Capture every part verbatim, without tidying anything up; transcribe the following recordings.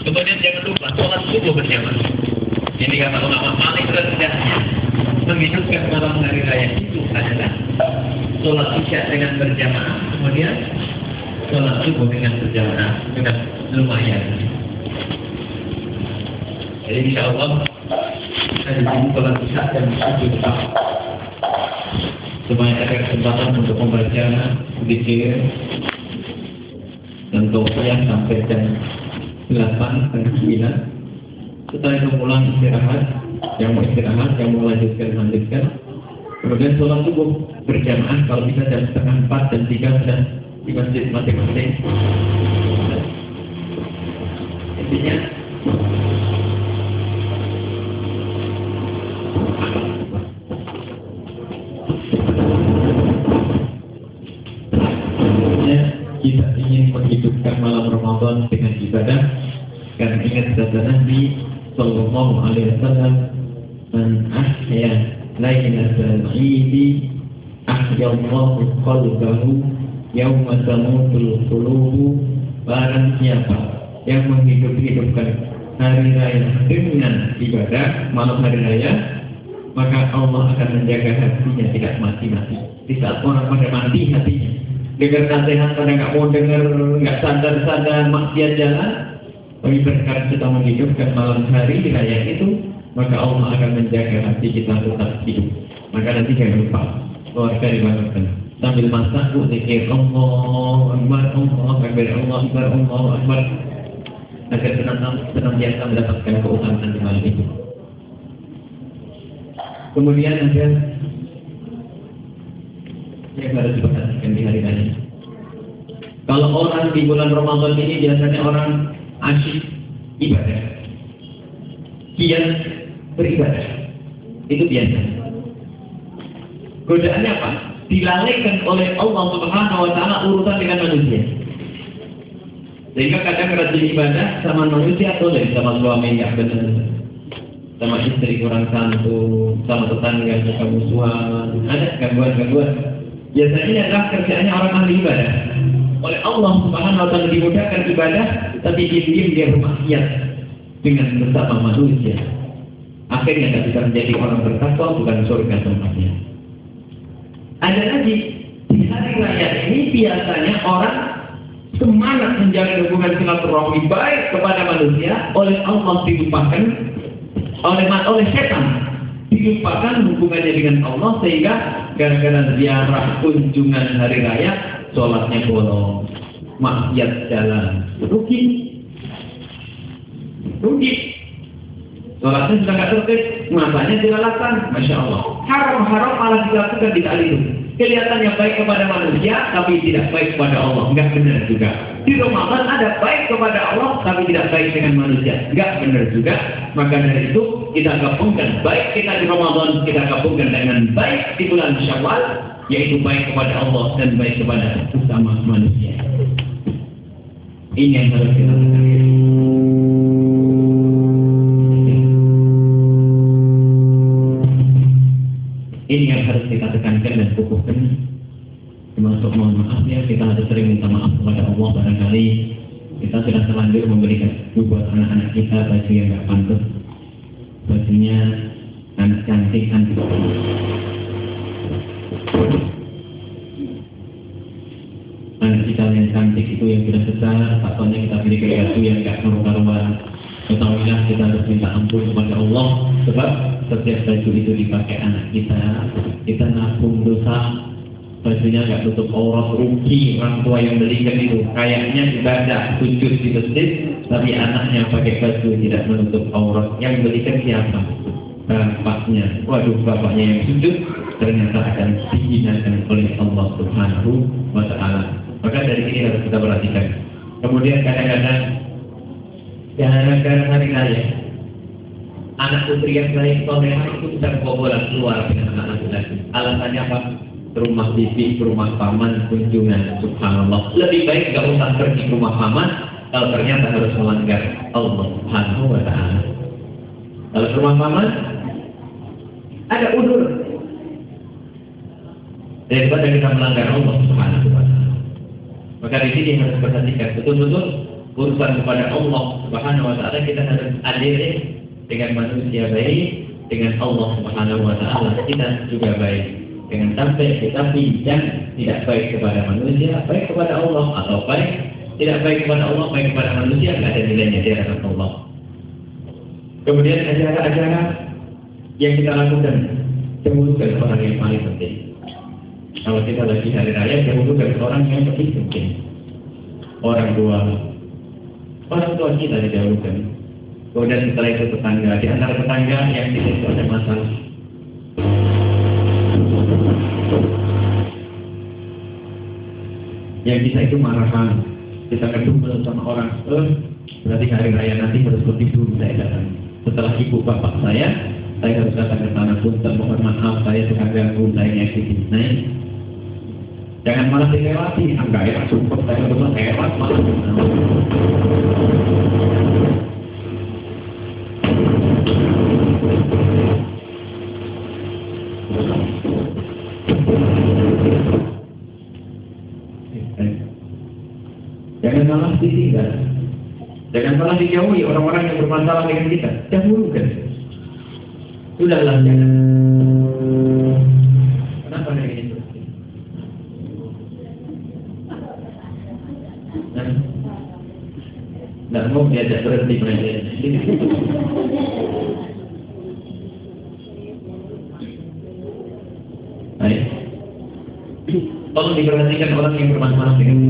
Kemudian jangan lupa sholat subuh berjamaah. Ini kata ulama paling rendahnya menghidupkan malam hari raya itu adalah sholat isya dengan berjamaah, kemudian sholat subuh dengan berjamaah, sudah lumayan. Jadi insya Allah kita di sini sholat isya dan subuh tetap supaya ada kesempatan untuk membaca zikir dan tausiah sampai jam delapan dan sembilan. Setelah itu pulang istirahat, yang mau istirahat, yang mau lanjutkan lanjutkan. Kemudian sholat subuh berjamaah kalau bisa jam setengah empat dan tiga dan di masjid masing-masing. Intinya kita ingin menghidupkan malam Ramadan dengan ibadah, karena ingat kata Nabi Sallallahu Alaihi Wasallam, "Man ahya lailatal Eid, ahyallahu qalbahu yawma tamutul qulubu." Barang siapa yang menghidup-hidupkan hari raya dengan ibadah malam hari raya, maka Allah akan menjaga hatinya tidak mati-mati. Di saat orang pada mati hatinya, dengar nasihat pada nggak mau dengar, nggak sadar-sadar, maksiat jalan. Bagi berkat kita menghidupkan malam hari raya itu, maka Allah akan menjaga hati kita tetap hidup. Maka nanti jangan lupa keluarga dibangunkan sambil masak, bu zikir Allah Akbar, Allah Akbar, Allah Akbar, Allah Akbar, agar senantiasa mendapatkan keutamaan di malam itu. Kemudian ada yang harus diperhatikan di hari raya. Kalau orang di bulan Ramadan ini biasanya orang asyik ibadah, kian beribadah, itu biasa. Godaannya apa? Dilalaikan oleh Allah Subhanahu Wa Taala urusan dengan manusia. Sehingga kadang rajin ibadah sama manusia boleh, sama suami ya benar, sama istri kurang santun, sama tetangga suka musuhan, ada gangguan-gangguan. Biasanya adalah kerjaannya orang ahli ibadah. Oleh Allah Subhanahu Wa Taala dimudahkan ibadah, tapi diam-diam dia bermaksiat dengan bersama manusia. Akhirnya tidak bisa menjadi orang bertakwa, bukan surga tempatnya. Ada lagi di hari raya ini biasanya orang semangat menjaga hubungan silaturahmi baik kepada manusia, oleh Allah dilupakan, oleh oleh setan dilupakan hubungannya dengan Allah, sehingga gara-gara ziarah kunjungan hari raya sholatnya bolong, maksiat jalan, rugi, rugi. Sholatnya sudah nggak tertib, masanya dilalaikan, masya Allah. Haram-haram malah dilakukan di kali itu. Kelihatannya baik kepada manusia, tapi tidak baik kepada Allah, nggak benar juga. Di Ramadan ada baik kepada Allah, tapi tidak baik dengan manusia, nggak benar juga. Maka dari itu kita gabungkan baik kita di Ramadan, kita gabungkan dengan baik di bulan Syawal, yaitu baik kepada Allah dan baik kepada sesama manusia. Ini yang harus kita lakukan. Ini yang harus kita tekankan dan kukuhkan. Termasuk mohon maaf ya, kita harus sering minta maaf kepada Allah. Barangkali kita sudah terlanjur memberikan buat anak-anak kita baju yang nggak pantas, bajunya anak cantik cantik. Anak kita yang cantik itu yang sudah besar, takutnya kita berikan baju yang nggak karu-karuan. Ketahuilah kita harus minta ampun kepada Allah, sebab setiap baju itu dipakai anak kita, kita nabung dosa. Bajunya nggak tutup aurat, rugi orang tua yang belikan itu. Kayaknya ibadah sujud di masjid, tapi anaknya pakai baju tidak menutup aurat. Yang belikan siapa? Bapaknya. Waduh, bapaknya yang sujud ternyata akan dihinakan oleh Allah Subhanahu Wa Taala. Maka dari sini harus kita perhatikan. Kemudian kadang-kadang gara-gara hari raya, anak putri yang baik solehah itu bisa kebobolan keluar dengan anak laki-laki. Alasannya apa? Ke rumah bibi, ke rumah paman, kunjungan. Subhanallah. Lebih baik gak usah pergi ke rumah paman kalau ternyata harus melanggar Allah Subhanahu Wa Taala. Kalau ke rumah paman ada udur, daripada kita melanggar Allah Subhanahu Wa Taala. Maka di sini harus perhatikan betul-betul urusan kepada Allah Subhanahu wa taala, kita harus adil dengan manusia baik, dengan Allah Subhanahu wa taala kita juga baik. Jangan sampai kita pinjam tidak baik kepada manusia, baik kepada Allah, atau baik tidak baik kepada Allah, baik kepada manusia, tidak ada nilainya di hadapan Allah. Kemudian acara-acara yang kita lakukan, dahulukan orang yang paling penting. Kalau kita lagi hari raya, dahulukan orang yang penting penting. Orang tua, orang tua kita didahulukan. Kemudian setelah itu tetangga, di antara tetangga yang di situ ada masalah. Yang bisa itu marahan, kita kedumel sama orang, eh, berarti hari raya nanti harus lebih dulu saya datang. Setelah ibu bapak saya, saya harus datang ke sana pun, mohon maaf saya suka ganggu, saya nyakitin. Nah, jangan malah dilewati, enggak enak, sumpah saya harus lewat malah. Jangan malah ditinggal, jangan malah dijauhi orang-orang yang bermasalah dengan kita. Dahulukan. Sudahlah, jangan. Kenapa hari ini? Nah, nggak mau diajak berhenti belajar. Baik. Tolong diperhatikan orang yang bermasalah dengan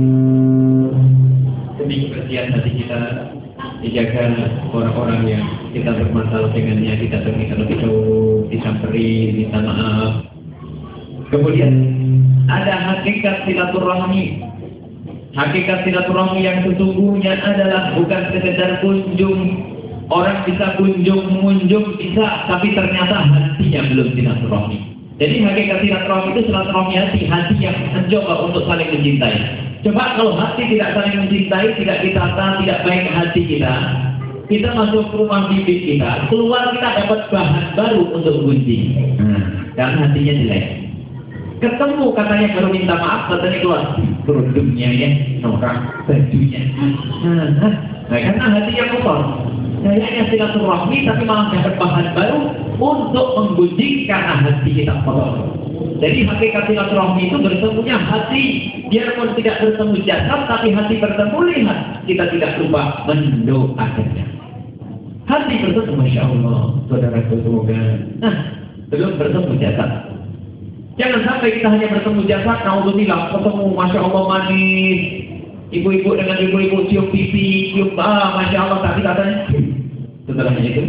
demi kebersihan hati kita, dijaga orang-orang yang kita bermasalah dengannya, kita terima lebih jauh, disamperi, minta maaf. Kemudian ada hakikat silaturahmi. Hakikat silaturahmi yang sesungguhnya adalah bukan sekedar kunjung. Orang bisa kunjung, mengunjung bisa, tapi ternyata hatinya belum silaturahmi. Jadi hakikat silaturahmi itu silaturahmi hati, hati yang mencoba untuk saling mencintai. Coba kalau hati tidak saling mencintai, tidak ditata, tidak baik hati kita, kita masuk ke rumah bibi kita, keluar kita dapat bahan baru untuk gunjing. Nah, dan hatinya jelek. Ketemu katanya baru minta maaf, katanya keluar kerudungnya ya, norak bajunya. Nah, nah, karena hatinya kotor. Kayaknya silaturahmi tapi malah dapat bahan baru untuk menggunjing karena hati kita kotor. Jadi hakikat silaturahmi itu bertemunya hati, biarpun tidak bertemu jasad, tapi hati bertemu lihat, kita tidak lupa mendoakannya. Hati bertemu, masya Allah, saudara semoga. Nah, belum bertemu jasad. Jangan sampai kita hanya bertemu jasad, naudzubillah, ketemu, masya Allah manis, ibu-ibu dengan ibu-ibu cium pipi, cium ah, masya Allah, tapi katanya setelahnya itu,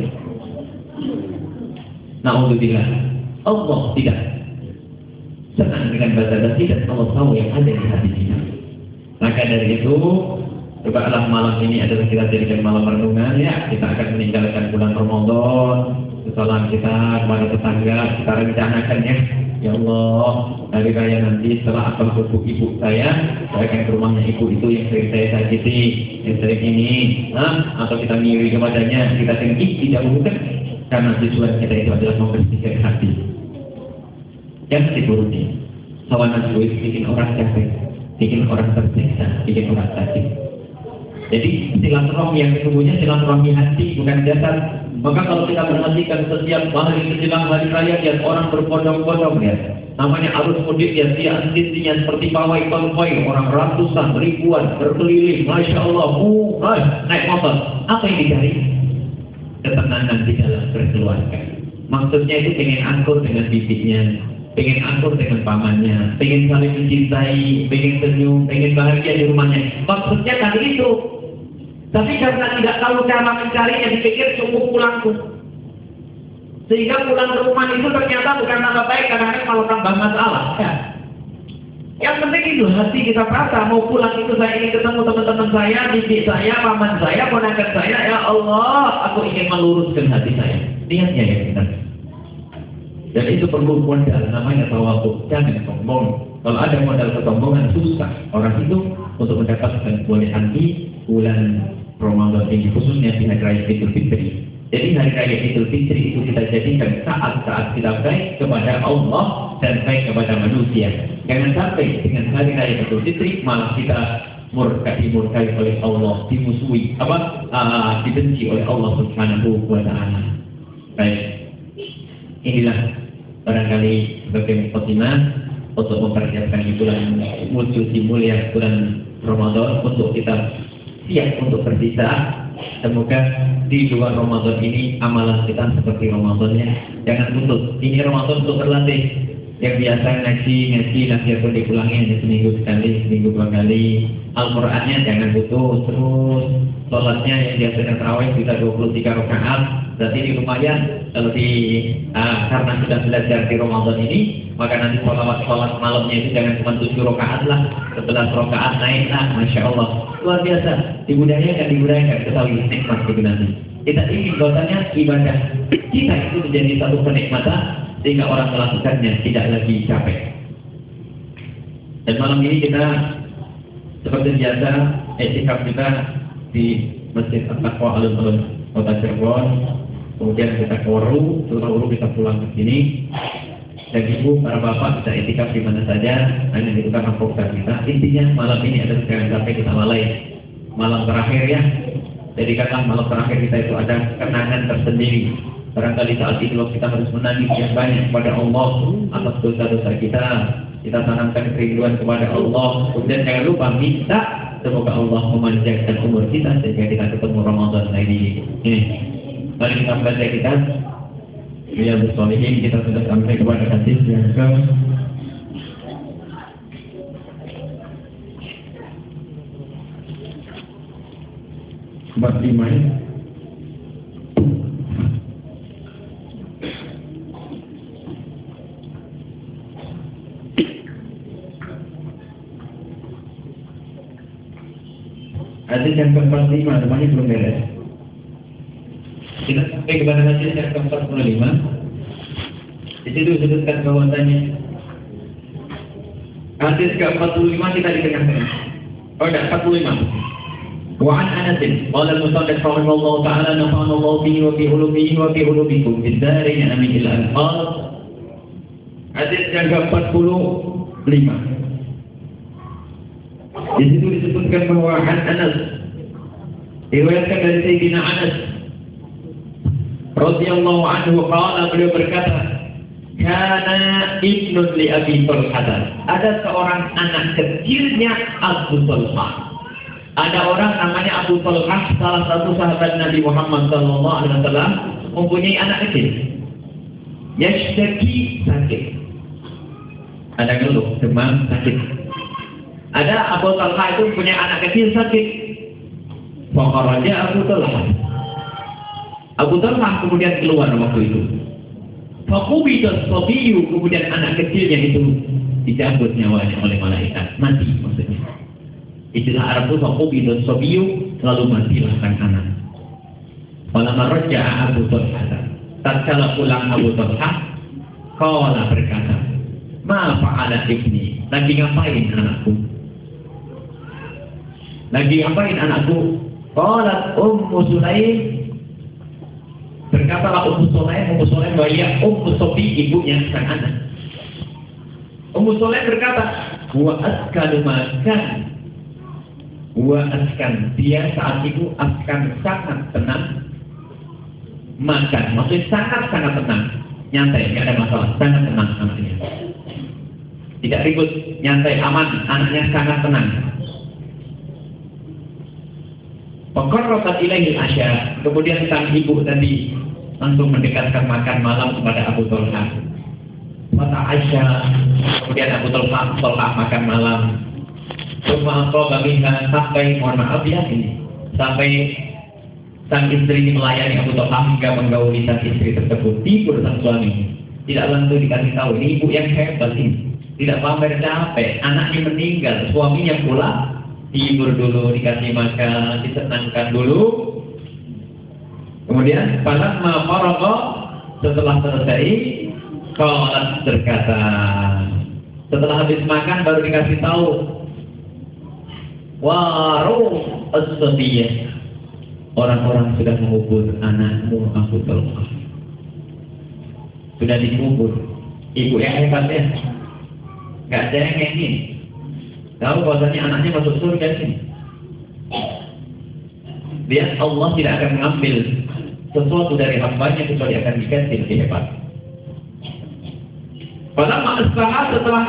naudzubillah, Allah tidak senang dengan badan tidak, Allah tahu yang ada di hati kita. Maka dari itu, cobalah malam ini adalah kita jadikan malam renungan ya. Kita akan meninggalkan bulan Ramadan, kesalahan kita kepada tetangga, kita rencanakan ya. Ya Allah, hari raya nanti setelah abang buku ibu saya, saya akan ke rumahnya ibu itu yang sering saya sakiti, yang sering ini, nah, atau kita ngiri kepadanya, kita sering ih tidak mungkin, karena tujuan kita itu adalah membersihkan hati. Yang dituruti, hawa nafsu itu bikin orang capek, bikin orang tersiksa, bikin orang sakit. Jadi silaturahmi yang sesungguhnya silaturahmi hati bukan jasad. Maka kalau kita perhatikan setiap hari menjelang hari raya, lihat orang berbondong-bondong ya. Namanya arus mudik ya, dia antisnya seperti pawai-pawai, orang ratusan, ribuan berkeliling, masya Allah, murah, naik motor. Apa yang dicari? Ketenangan di dalam berkeluarga. Maksudnya itu pengen akur dengan bibitnya, pengen akur dengan pamannya, pengen saling mencintai, pengen senyum, pengen bahagia di rumahnya. Maksudnya kan itu. Tapi karena tidak tahu cara mencarinya, dipikir cukup pulang tuh. Sehingga pulang ke rumah itu ternyata bukan tambah baik, kadang-kadang malah tambah masalah. Ya. Yang penting itu hati kita rasa, mau pulang itu saya ingin ketemu teman-teman saya, bibi saya, paman saya, ponakan saya. Ya Allah, aku ingin meluruskan hati saya. Niatnya ya kita. Dan itu perlu modal, namanya tawakal, jangan sombong. Kalau ada modal kesombongan susah orang itu untuk mendapatkan kebolehan di bulan Ramadan ini, khususnya di hari raya Idul Fitri. Jadi hari raya Idul Fitri itu kita jadikan saat-saat kita baik kepada Allah dan baik kepada manusia. Jangan sampai dengan hari raya Idul Fitri malah kita murka dimurkai oleh Allah, dimusuhi, apa? Uh, dibenci oleh Allah Subhanahu wa taala. Baik. Inilah barangkali sebagai mukadimah untuk mempersiapkan bulan suci mulia bulan Ramadan untuk kita siap untuk bersisa. Semoga di luar Ramadan ini amalan kita seperti Ramadannya jangan putus. Ini Ramadan untuk berlatih. Yang biasa ngaji, ngaji nanti pun diulangi hanya seminggu sekali, seminggu dua kali. Al-Qur'annya jangan putus terus. Sholatnya yang biasanya tarawih bisa dua puluh tiga rakaat. Berarti ini lumayan. Kalau di uh, karena sudah belajar di Ramadan ini, maka nanti sholat sholat malamnya itu jangan cuma tujuh rakaat lah, sebelas rakaat naik lah, masya Allah, luar biasa. Dibudayakan, dibudayakan, ketahui nikmat itu nanti. Kita ingin bahwasanya ibadah kita itu menjadi satu kenikmatan sehingga orang melakukannya tidak lagi capek. Dan malam ini kita seperti biasa iktikaf kita di Masjid At-Taqwa Alun-Alun Kota Cirebon. Kemudian kita ke Waru, setelah Waru kita pulang ke sini. Dan ibu, para bapak bisa iktikaf di mana saja, hanya itu karena program kita. Intinya malam ini adalah jangan sampai kita lalai. Malam terakhir ya. Jadi kata malam terakhir kita itu ada kenangan tersendiri. Barangkali saat itu kita harus menangis yang banyak kepada Allah atas dosa-dosa kita. Kita tanamkan kerinduan kepada Allah. Kemudian jangan lupa minta semoga Allah memanjangkan umur kita sehingga kita ketemu Ramadan lagi. Ini. Mari kita baca kita. Biar bersolihin kita sudah sampai kepada hadis yang ke empat puluh lima. Hadis yang ke empat puluh lima, namanya belum beres. Kita sampai kepada hadis yang ke empat puluh lima. Di situ disebutkan bahwasanya hadis ke empat puluh lima kita di tengah-tengah. Oh, tidak, empat puluh lima. Wa an Anas qala al-musannif rahimahullah ta'ala nafa'ana Allah bihi wa bi ulumihi wa bi ulumikum fid darin amin ila al-qal. Hadis yang ke empat puluh lima. Di situ disebutkan bahwa an Anas diriwayatkan dari Sayyidina Anas radhiyallahu anhu qala, beliau berkata, kana ibnun li Abi Talha. Ada seorang anak kecilnya Abu Talha. Ada orang namanya Abu Talha, salah satu sahabat Nabi Muhammad sallallahu alaihi wasallam, mempunyai anak kecil. Yashtaki, sakit. Ada ngeluh, demam, sakit. Ada Abu Talha itu punya anak kecil sakit. Fakharaja Abu Talha. Abu Talha kemudian keluar waktu itu. Fakubidat sabiyu, kemudian anak kecilnya itu dicabut nyawanya oleh malaikat, mati maksudnya. Istilah Arab itu fakubidat sabiyu, lalu matilah sang anak. Falamma raja'a Abu Talha, tatkala pulang Abu Talha, qala berkata, ma fa'ala ibni, lagi ngapain anakku? Lagi ngapain anakku? Qalat Ummu Sulaim, berkatalah Ummu Sulaim, Ummu Sulaim bahaya Ummu Sofi, ibunya sang anak. Ummu Sulaim berkata, wa askanu makan, wa askan, dia saat itu askan sangat tenang makan, maksudnya sangat-sangat tenang, nyantai, tidak ada masalah, sangat tenang anaknya, tidak ribut, nyantai, aman, anaknya sangat tenang. Pengkorrotat ilaihil asya, kemudian sang ibu tadi langsung mendekatkan makan malam kepada Abu Talha. Mata Asya, kemudian Abu Talha, Talha makan malam. Cuma kalau minta sampai, mohon maaf ya ini, sampai sang istri melayani Abu Talha hingga menggauli sang istri tersebut, tidur sang suami. Tidak langsung dikasih tahu, ini ibu yang hebat ini. Tidak pamer capek, anaknya meninggal, suaminya pula tidur dulu, dikasih makan, disenangkan dulu. Kemudian falamma faraqa, setelah selesai, qalat berkata, setelah habis makan baru dikasih tahu, waruh as-sabiyah, orang-orang sudah mengubur anakmu Abu Talha. Sudah dikubur. Ibu yang hebat ya, nggak cengengin. Tahu bahwasanya anaknya masuk surga sini. Lihat Allah tidak akan mengambil sesuatu dari hambanya kecuali akan diganti lebih hebat. Pada saat setelah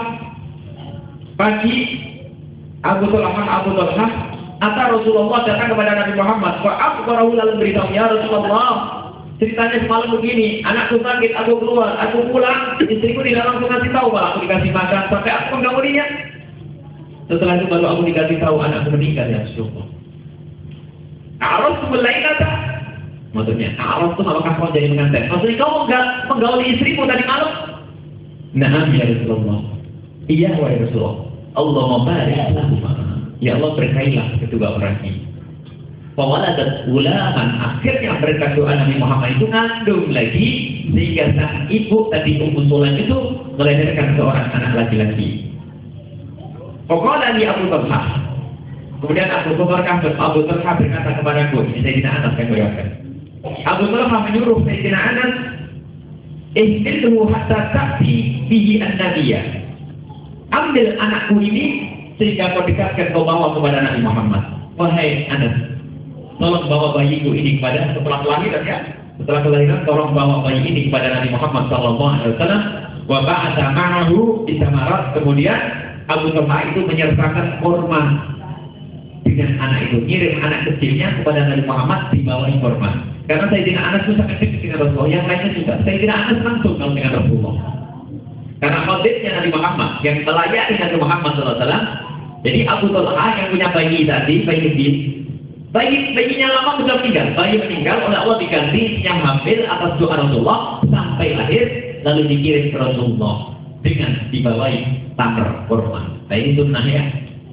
pagi Abu Talhah Abu Talhah atau Rasulullah datang kepada Nabi Muhammad. Wa akhbarahu lalu beritahu, ya Rasulullah, ceritanya semalam begini, anakku sakit, aku keluar, aku pulang, istriku tidak langsung ngasih tahu kalau aku dikasih makan sampai aku mengganggunya. Setelah itu baru aku dikasih tahu anakku meninggal, ya Rasulullah. Araf mulai kata, maksudnya Araf itu apakah kau jadi mengantar? Maksudnya kau enggak menggauli istrimu tadi malam? Nah, ya Rasulullah. Iya, wahai Rasulullah. Allah mabarik lahumma. Ya Allah, berkailah kedua orang ini. Fawaladat ulaman, akhirnya berkat doa Nabi Muhammad itu ngandung lagi, sehingga sang ibu tadi Ummu Sulaim itu melahirkan seorang anak laki-laki. Faqala li Abu Talhah. Kemudian Abu Talhah Abu Talhah berkata kepadaku, ini Sayyidina Anas yang berikan. Abu Talhah menyuruh Sayyidina Anas, ihtilhu hatta ta'ti bihi an-nabiyya. Ambil anakku ini sehingga kau dekatkan, kau bawa kepada Nabi Muhammad. Wahai Anas, tolong bawa bayiku ini kepada, setelah kelahiran ya, setelah kelahiran tolong bawa bayi ini kepada Nabi Muhammad sallallahu alaihi wasallam. Wa ba'atha ma'ahu bisamarat. Kemudian Abu Talhah itu menyertakan kurma dengan anak itu, ngirim anak kecilnya kepada Nabi Muhammad dibawain kurma. Karena Sayyidina Anas itu sangat dekat dengan Rasulullah, yang lainnya juga. Sayyidina Anas langsung kalau dengan Rasulullah. Karena khodibnya Nabi Muhammad yang melayani Nabi Muhammad sallallahu alaihi wasallam. Jadi Abu Talhah yang punya bayi tadi, bayi kecil, bayi bayinya lama sudah meninggal, bayi meninggal oleh Allah diganti yang hamil atas doa Rasulullah sampai lahir, lalu dikirim ke Rasulullah dengan dibawai tamar kurma. Nah ini sunnah ya.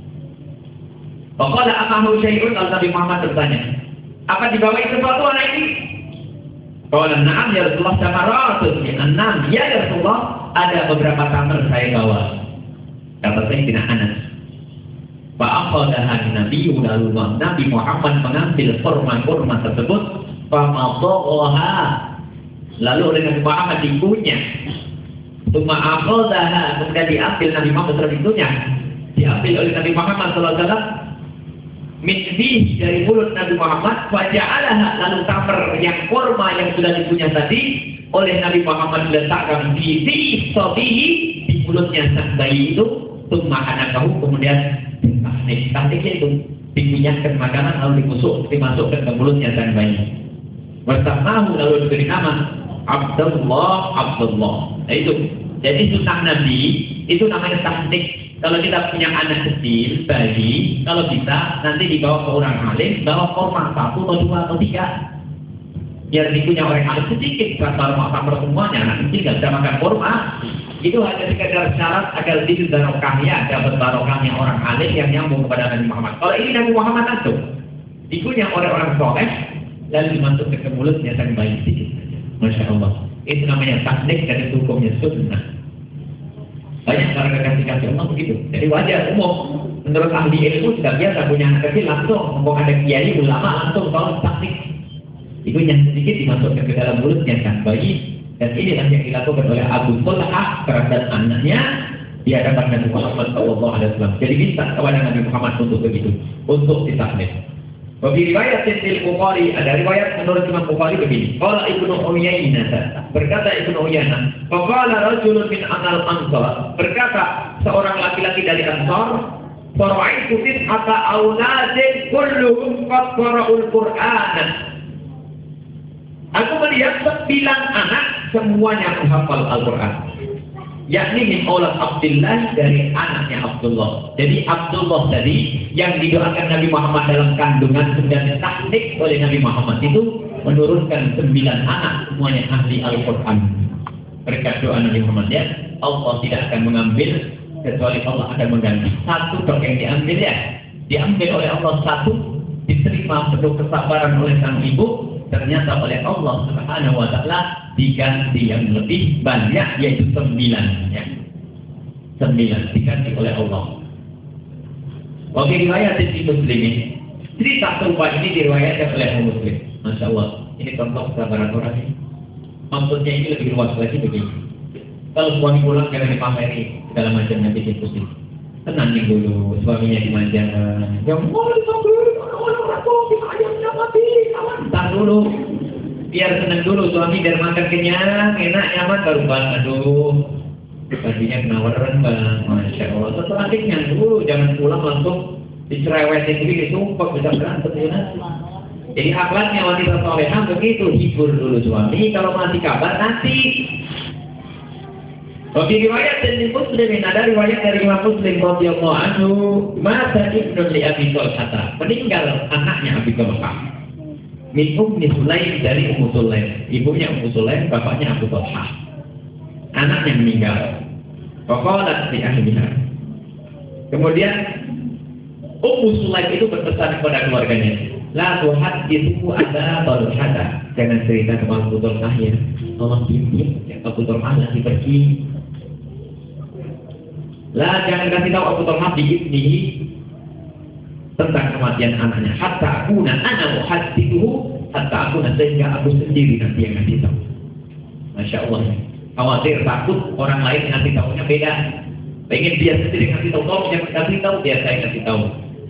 Pokoknya amahu syai'un, kalau Nabi Muhammad bertanya, apa dibawai sesuatu anak ini? Kalau na'am ya Rasulullah, samaratun enam, ya ya Rasulullah, ada beberapa tamar saya bawa. Kata Sayyidina Anas. Fa'akhadahan Nabi, lalu Nabi Muhammad mengambil kurma-kurma tersebut, famadhaha, lalu oleh Nabi Muhammad dikunyah. Tsumma akhadaha, kemudian diambil Nabi Muhammad terlebih dikunyah, diambil oleh Nabi Muhammad sallallahu alaihi wasallam min fihi, dari mulut Nabi Muhammad, faja'alaha, lalu tamar yang kurma yang sudah dikunyah tadi oleh Nabi Muhammad diletakkan di fi sabihi, di mulutnya sang bayi itu. Tsumma anakahu, kemudian tahnik, tahniknya itu dikunyahkan makanan lalu dimusuk, dimasukkan ke mulutnya sang bayi. Bersamahu, lalu diberi nama Abdullah, Abdullah. Nah itu, jadi sunnah Nabi itu namanya tahnik. Kalau kita punya anak kecil, bayi, kalau bisa nanti dibawa ke orang alim, bawa kurma satu atau dua atau tiga, biar dikunyah orang alim sedikit. Kalau makan semuanya, anak kecil nggak bisa makan kurma. Itu hanya sekadar syarat agar diri barokahnya, dapat barokahnya orang alim yang nyambung kepada Nabi Muhammad. Kalau ini Nabi Muhammad langsung dikunyah oleh orang soleh, lalu dimasukkan ke mulutnya sang bayi sedikit. Masya Allah. Itu namanya taknik dan itu hukumnya sunnah. Banyak para kekasih-kasih Allah begitu. Jadi wajar umum. Menurut ahli ilmu sudah biasa punya anak kecil langsung, mau ada kiai ulama langsung kalau taknik. Itu yang sedikit dimasukkan ke dalam mulutnya sang bayi. Dan inilah yang dilakukan oleh Abu Talhah terhadap anaknya di hadapan Nabi Muhammad sallallahu alaihi wasallam. Jadi minta kepada Nabi Muhammad untuk begitu, untuk ditaknik. Bagi riwayat Sahih Bukhari, ada riwayat menurut Imam Bukhari begini. Qala Ibnu Uyainah, berkata Ibnu Uyainah, faqala rajulun min anal ansar, berkata seorang laki-laki dari Ansar, fara'aitu tis'ata auladin kulluhum qad qara'ul Qur'an. Aku melihat sembilan anak semuanya menghafal Al-Quran. Yakni min aulad Abdullah, dari anaknya Abdullah. Jadi Abdullah tadi yang didoakan Nabi Muhammad dalam kandungan sudah ditaknik oleh Nabi Muhammad itu menurunkan sembilan anak semuanya ahli Al-Quran. Berkat doa Nabi Muhammad ya, Allah tidak akan mengambil kecuali Allah akan mengganti. Satu dok yang diambil ya, diambil oleh Allah satu, diterima penuh kesabaran oleh sang ibu, ternyata oleh Allah Subhanahu wa taala diganti yang lebih banyak, yaitu sembilan ya. Sembilan diganti oleh Allah. Oke, riwayat di Muslim ini. Cerita serupa ini diriwayatkan oleh Muslim. Masya Allah, ini contoh kesabaran orang ini. Maksudnya ini lebih luas lagi begini. Kalau suami pulang jangan dipameri segala macamnya bikin pusing. tenangin dulu, suaminya dimanjakan. Yang mau dipanggil, orang-orang rakyat, ayamnya mati, tahan dulu. Biar senang dulu, suami biar makan kenyang, enak, nyaman, baru bang, aduh. Bajunya kenawaran bang, Masya Allah. Setelah adiknya dulu, jangan pulang langsung dicerewetin dulu, disumpah, bisa berantem ya. Jadi akhlaknya wanita solehah begitu, hibur dulu suami, kalau masih kabar nanti. Bagi riwayat dari Muslim, ada riwayat dari Imam Muslim radhiyallahu anhu, mata ibnu li Abi Talha, meninggal anaknya Abi Talha. Min Ummi Sulaim, dari Ummu Sulaim, ibunya Ummu Sulaim, bapaknya Abu Talha. Anaknya meninggal. Faqalat li ahliha. Kemudian Ummu Sulaim itu berpesan kepada keluarganya, la tuhaddithu ada Talha, jangan cerita kepada Abu Talha ya. Tolong diam, Abu Talha nanti pergi. Lah jangan kasih tahu Abu Talha biibnihi tentang kematian anaknya. Hatta akuna ana muhaddithuhu, hatta akuna, sehingga aku sendiri nanti yang ngasih tahu. Masya Allah. Khawatir takut orang lain ngasih tahunya beda. Pengen dia sendiri ngasih tahu, tolong jangan kasih tahu, dia saya ngasih tahu.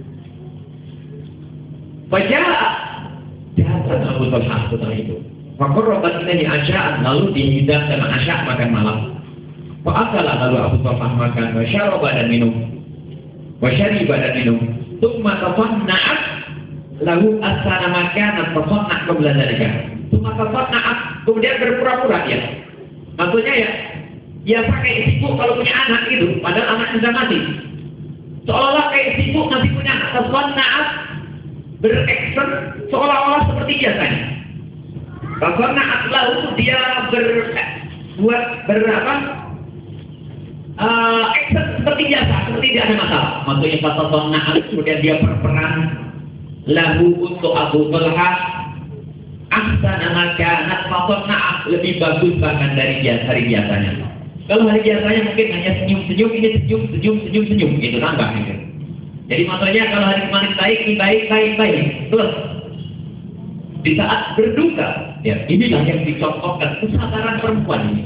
Baca datang Abu Talha setelah itu. Fakorrobat ini asya'an, lalu dihidangkan asya' makan malam. Fa'akalah, lalu Abu Talha makan, wasyarabah dan minum, wasyaribah dan minum. Tumma tafanna'at, lalu asana makanan, tafanna'at qabla dzalika. Tumma tafanna'at, kemudian berpura-pura dia. Maksudnya ya, dia pakai sibuk kalau punya anak itu, padahal anak sudah mati. Seolah-olah kayak sibuk masih punya anak. Tafanna'at, bereksen seolah-olah seperti biasanya. Tafanna'at, lalu dia berbuat berapa? Uh, action seperti biasa, seperti tidak ada masalah. Maksudnya tafanna'at, kemudian dia berperan lahu untuk Abu Talha ahsana makanat, tafanna'at, lebih bagus bahkan dari biasa, hari biasanya. Kalau hari biasanya mungkin hanya senyum-senyum, ini senyum, senyum, senyum, senyum, itu tambah gitu. Jadi maksudnya kalau hari kemarin baik, ini baik, baik, baik, terus di saat berduka, ya inilah yang dicontohkan kesabaran perempuan ini.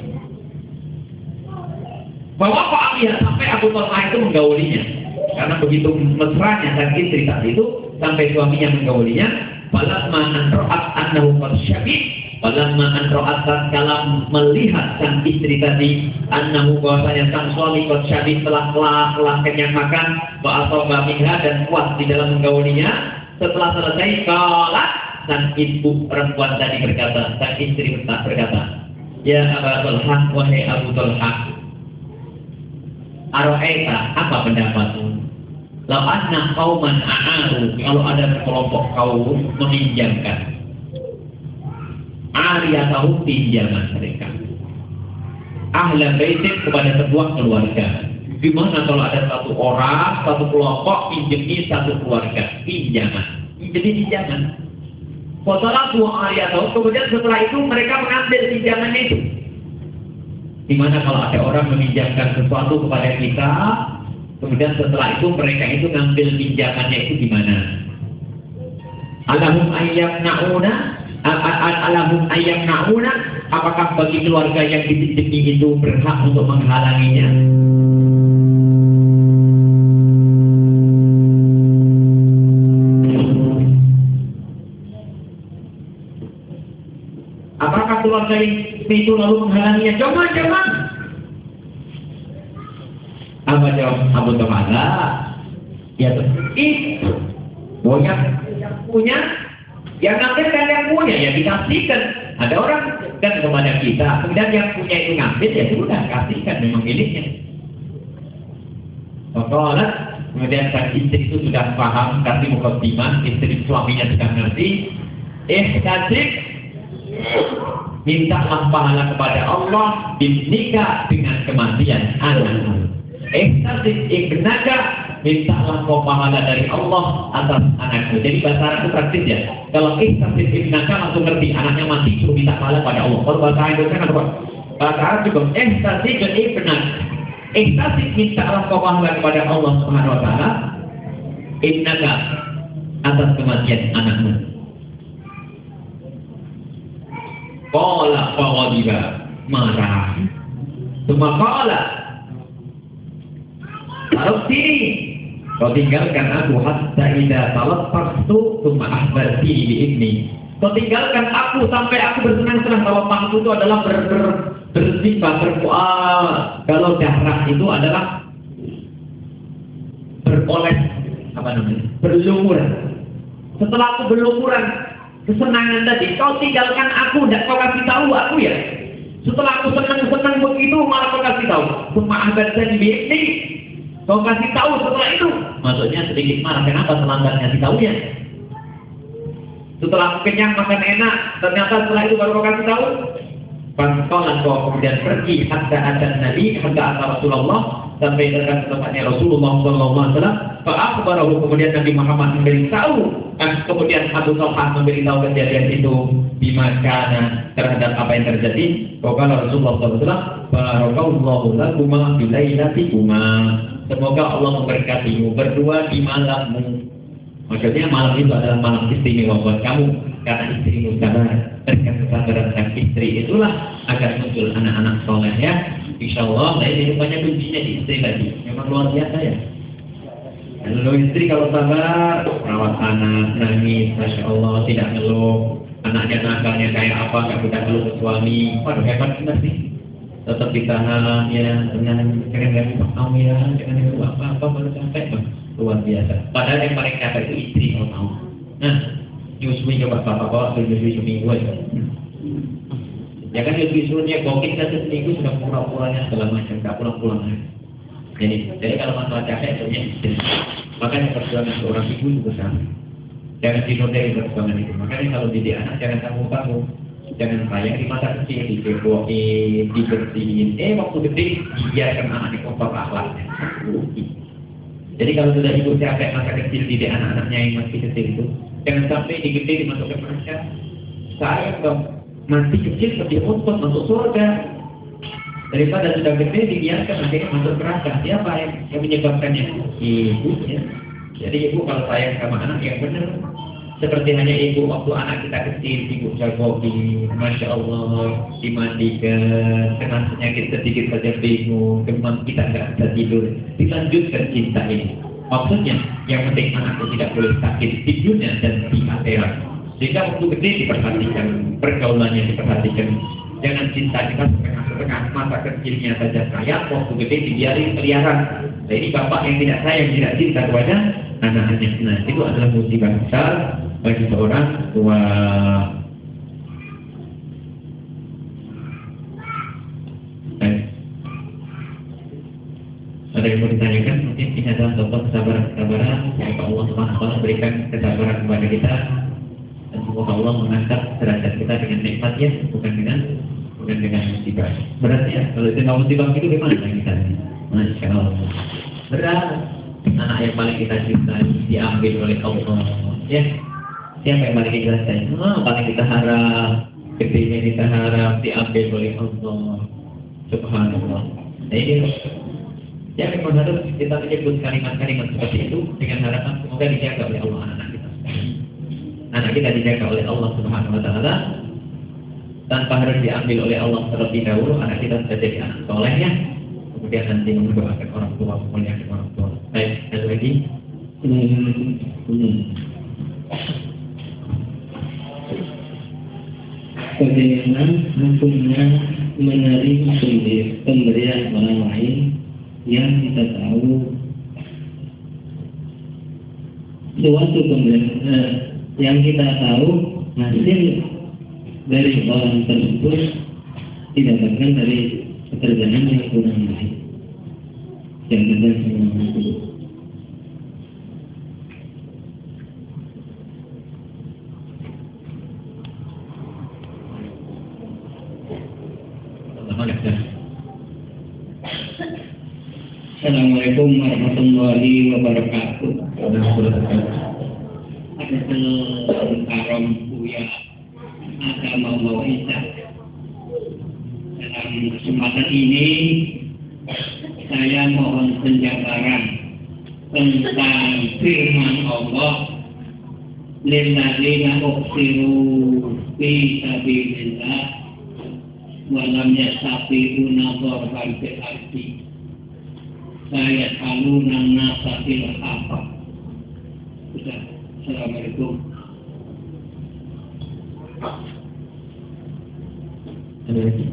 Bahwa Pak Aliyah sampai Abu Talha itu menggaulinya, karena begitu mesranya dan istri saat itu sampai suaminya menggaulinya. Falamma an ra'at annahu qad syabih, falamma an ra'at, tatkala melihat sang istri tadi, annahu, bahwasanya sang suami qad syabih, telah telah kenyang makan, wa asaba minha, dan puas di dalam menggaulinya. Setelah selesai, qala, sang ibu perempuan tadi berkata, sang istri berkata, ya Abu Talha, wahai Abu Talha, Aro'eta, apa pendapatmu? Lau anna qauman a'aru, kalau ada kelompok kaum meminjamkan ariyatahu, pinjaman mereka, ahla baitin, kepada sebuah keluarga. Gimana kalau ada satu orang, satu kelompok pinjami satu keluarga pinjaman, jadi pinjaman. Setelah dua ariyatahu, kemudian setelah itu mereka mengambil pinjaman itu. Dimana kalau ada orang meminjamkan sesuatu kepada kita, kemudian setelah itu mereka itu ngambil pinjamannya itu gimana? Alahum ayyam na'una, alahum ayyam na'una, apakah bagi keluarga yang dipinjami itu berhak untuk menghalanginya? Apakah keluarga itu lalu menghalanginya? Jangan, jangan. Apa jawab Abu Talha? Ya itu punya, yang punya, yang ngambil kan yang punya, ya dikasihkan. Ada orang kan kepada kita, kemudian yang punya itu ngambil, ya sudah kasihkan, memang miliknya. Pokoknya kemudian sang istri itu sudah paham, kasih mukadimah, istri suaminya sudah ngerti. Eh kasih, mintalah pahala kepada Allah nikah dengan kematian anak. Ihtasib ibnaka, mintalah kau pahala dari Allah atas anakmu. Jadi bahasa Arab itu praktis ya. Kalau ihtasib ibnaka langsung ngerti, anaknya mati suruh minta pahala pada Allah. Kalau bahasa Indonesia kan apa? Bahasa Arab juga ihtasib ibnaka. Ihtasib, mintalah kau pahala kepada Allah Subhanahu wa taala ibnaka, atas kematian anakmu. Qala fa'adiba, marah. Cuma qala, taruh sini. Kau tinggalkan aku hatta idza talaffastu tsumma ahbarti bi ibni. Kau tinggalkan aku sampai aku bersenang-senang. Kalau pangku itu adalah ber, ber, bersifat berkuah. Kalau darah itu adalah beroles, apa namanya? Berlumuran. Setelah aku berlumuran kesenangan tadi, kau tinggalkan aku, tidak kau kasih tahu aku ya. Setelah aku senang-senang begitu, malah kau kasih tahu. Semua abad dan bibi, kau kasih tahu setelah itu. Maksudnya sedikit marah, kenapa terlambat ngasih tahunya? Setelah aku kenyang makan enak, ternyata setelah itu baru kau kasih tahu. Pangkolan kau kemudian pergi hatta adan Nabi, hatta ata Rasulullah, sampai dekat tempatnya Rasulullah Sallallahu Alaihi Wasallam. Pak Akbarahu, kemudian Nabi Muhammad memberitahu, dan kemudian Abu Talha memberitahu kejadian itu bimakana terhadap apa yang terjadi. Qala Rasulullah Sallallahu Alaihi Wasallam, barakallahu lakuma bilailatikuma. Semoga Allah memberkatimu berdua di malammu. Maksudnya malam itu adalah malam istimewa buat kamu karena istrimu sabar. Dengan kesabaran sang istri itulah agar muncul anak-anak soleh ya. Insya Allah, nah ini rupanya kuncinya di istri tadi. Memang luar biasa ya. Lalu istri kalau sabar, rawat anak, nangis, masya Allah, tidak ngeluh. Anaknya nakalnya kayak apa, nggak bisa ngeluh ke suami. Waduh hebat benar sih. Tetap ditahan ya, dengan jangan ganggu kamu ya, jangan ganggu apa-apa, baru capek. Luar biasa. Padahal yang paling capek itu istri kalau tahu. Nah, Yusmi coba bapak bawa ke Yusmi seminggu aja. Ya kan Yusmi suruhnya kokin satu seminggu sudah pura-puranya segala macam, nggak pulang-pulang lagi. Jadi, jadi kalau masalah capek sebenarnya istri. Makanya perjuangan seorang ibu juga sama. Jangan tidur dari perjuangan itu. Makanya kalau didik anak jangan kamu-kamu, jangan sayang di masa kecil, dibegoin, dibersihin. Eh waktu gede dibiarkan anak dikompor akhlaknya. Jadi kalau sudah ibu capek masa kecil didik anak-anaknya yang masih kecil itu, jangan sampai di gede dimasukkan neraka. Saya kalau masih kecil lebih untuk masuk surga daripada sudah gede dibiarkan akhirnya masuk neraka. Siapa yang, yang menyebabkannya? Ibunya. Jadi ibu kalau sayang sama anak yang benar, seperti hanya ibu waktu anak kita kecil, ibu jagoin, masya Allah, dimandikan, kena penyakit sedikit saja bingung, demam kita nggak bisa tidur, dilanjutkan cinta ini. Maksudnya yang penting anakku tidak boleh sakit di dunia dan di akhirat. Sehingga waktu gede diperhatikan, pergaulannya diperhatikan. Jangan cinta kita setengah-setengah, masa kecilnya saja sayang, waktu gede dibiarin keliaran. Nah ini bapak yang tidak sayang, tidak cinta kepada anak-anaknya. Nah itu adalah musibah besar bagi seorang tua. Baik. Ada yang mau ditanyakan? Mungkin ini adalah contoh kesabaran-kesabaran. Semoga Allah Subhanahu wa taala berikan kesabaran kepada kita. Dan semoga Allah mengangkat derajat kita dengan nikmatnya, bukan dengan bukan dengan musibah. Berat ya, kalau itu nggak musibah itu gimana kita? Masya Allah. Berat. Anak yang paling kita cintai diambil oleh Allah. Ya, siapa yang paling kita cintai? Oh, paling kita harap, gedenya kita harap diambil oleh Allah. Subhanallah. Nah ini, ya memang harus kita menyebut kalimat-kalimat seperti itu dengan harapan semoga dijaga oleh Allah anak kita. Anak kita dijaga oleh Allah Subhanahu Wa Taala tanpa harus diambil oleh Allah terlebih dahulu. Anak kita sudah jadi anak solehnya, kemudian nanti mendoakan orang tua, memuliakan orang tua. Baik, ada lagi. Hmm. Hmm. Bagaimana hukumnya menerima pemberian orang lain yang kita tahu suatu pemberian eh, yang kita tahu hasil dari orang tersebut didapatkan dari pekerjaan yang kurang baik yang kita semua itu. Assalamualaikum warahmatullahi wabarakatuh. Ada karom buya ada mau Isa. Dalam kesempatan ini saya mohon penjabaran tentang firman Allah, lilladzina ukhsiru fi sabilillah wa lam yastatiu nadhar fil ardi saya kamu nana sakil apa? Sudah. Assalamualaikum. Ada lagi?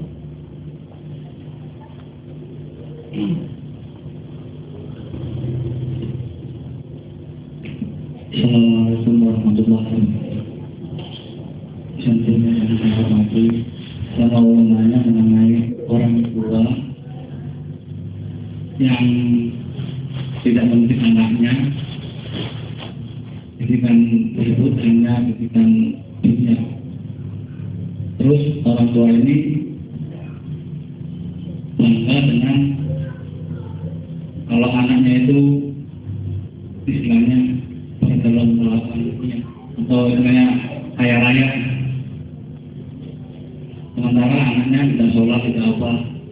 Assalamualaikum warahmatullahi wabarakatuh. Tentunya yang saya hormati, saya mau menanya mengenai orang tua yang tidak mendidik anaknya, didikan tersebut hanya didikan dunia. Terus orang tua ini bangga dengan kalau anaknya itu istilahnya dalam melakukan dunia atau istilahnya kaya raya, sementara anaknya tidak sholat, tidak apa.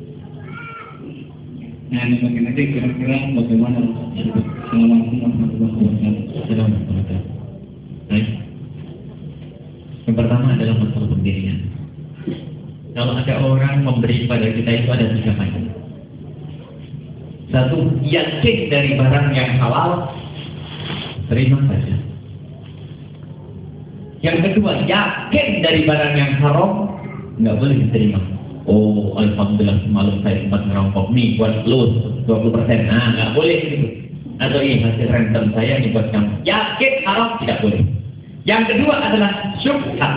Nah ini bagaimana kira-kira bagaimana? Assalamualaikum warahmatullahi wabarakatuh. Baik. Yang pertama adalah masalah pendirian. Kalau ada orang memberi pada kita itu ada tiga macam. Satu, yakin dari barang yang halal, terima saja. Yang kedua, yakin dari barang yang haram, nggak boleh diterima. Oh, alhamdulillah semalam saya sempat ngerampok nih buat lu dua puluh persen. Nah, nggak boleh gitu. Atau ini hasil random saya nih buat kamu. Yakin haram, tidak boleh. Yang kedua adalah syubhat.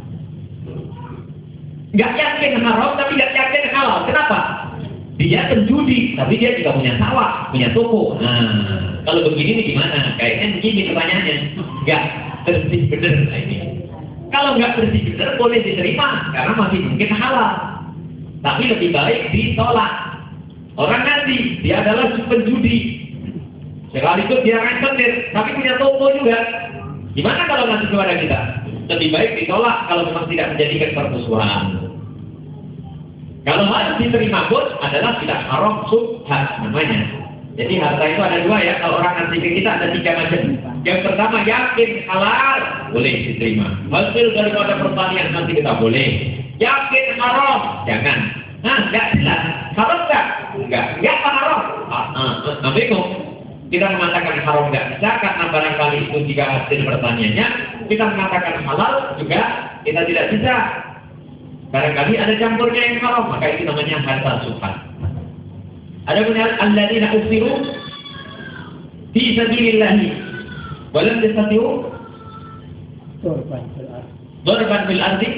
Nggak yakin haram, tapi nggak yakin halal. Kenapa? Dia penjudi, tapi dia juga punya sawah, punya toko. Nah, kalau begini nih gimana? Kayaknya begini pertanyaannya. Nggak bersih bener nah ini. Kalau nggak bersih bener boleh diterima karena masih mungkin halal. Tapi lebih baik ditolak. Orang nanti dia adalah penjudi. Sekaligus dia rentenir, tapi punya toko juga. Gimana kalau nanti kepada kita? Lebih baik ditolak kalau memang tidak menjadikan permusuhan. Kalau harus diterima pun adalah tidak haram subhat namanya. Jadi harta itu ada dua ya. Kalau orang nanti ke kita ada tiga macam. Yang pertama yakin halal boleh diterima. Hasil daripada pertanian nanti kita boleh. Yakin haram jangan. Nah nggak jelas. Haram nggak? Nggak. Ya apa haram? Ah, ah, ah, bingung. Kita mengatakan haram nggak bisa karena barangkali itu jika hasil pertaniannya. Kita mengatakan halal juga kita tidak bisa. Barangkali ada campurnya yang haram, maka itu namanya harta subhat. Ada benar alladzina usiru fi sabilillah wa lam yastati'u darban fil ardi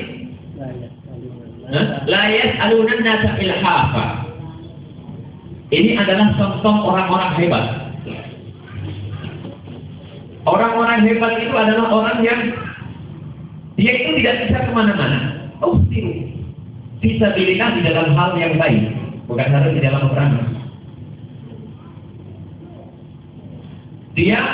la yas'aluna an-nasa ilhafa. Ini adalah contoh orang-orang hebat. Orang-orang hebat itu adalah orang yang dia itu tidak bisa kemana-mana. Oh, bisa pilihkan di dalam hal yang baik, bukan harus di dalam peperangan. Dia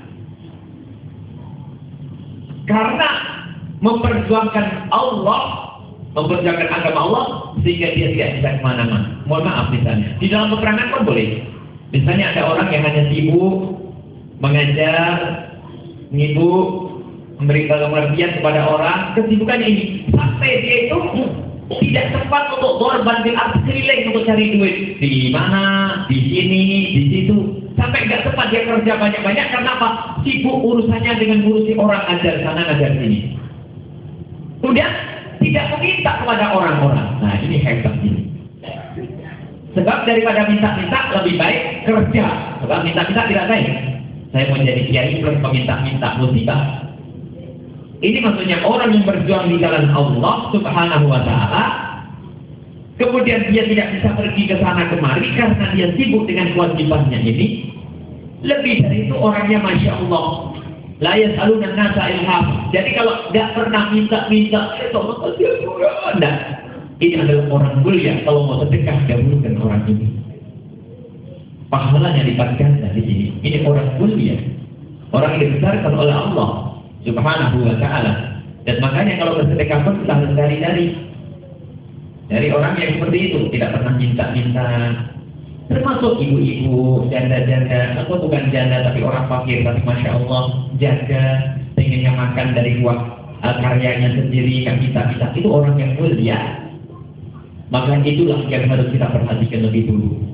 karena memperjuangkan Allah, memperjuangkan agama Allah, sehingga dia tidak bisa kemana-mana. Mohon maaf misalnya, di dalam peperangan pun boleh. Misalnya ada orang yang hanya sibuk mengajar, ngibuk, memberikan pengertian kepada orang, kesibukan ini sampai dia itu tidak sempat untuk dorban bil arti keliling untuk cari duit di mana, di sini, di situ, sampai nggak sempat dia kerja banyak-banyak karena apa? Sibuk urusannya dengan ngurusi orang ajar sana ajar sini. Kemudian tidak meminta kepada orang-orang. Nah ini hebat ini. Sebab daripada minta-minta lebih baik kerja. Sebab minta-minta tidak baik. Saya mau jadi kiai plus peminta-minta musibah. Ini maksudnya orang yang berjuang di jalan Allah Subhanahu wa ta'ala, kemudian dia tidak bisa pergi ke sana kemari karena dia sibuk dengan kewajibannya ini. Lebih dari itu orangnya Masya Allah, la yas'aluna an-nasa ilham. Jadi kalau tidak pernah minta-minta, itu maka dia enggak. Ini adalah orang mulia. Kalau mau sedekah dahulukan orang ini. Pahalanya lipat ganda di sini. Ini orang mulia. Orang yang dibesarkan oleh Allah Subhanahu wa ta'ala. Dan makanya kalau bersedekah pun kita harus dari-dari dari orang yang seperti itu, tidak pernah minta-minta. Termasuk ibu-ibu, janda-janda, atau bukan janda tapi orang fakir, tapi Masya Allah jaga, pengennya makan dari uang uh, karyanya sendiri, kan minta-minta. Itu orang yang mulia. Maka itulah yang harus kita perhatikan lebih dulu.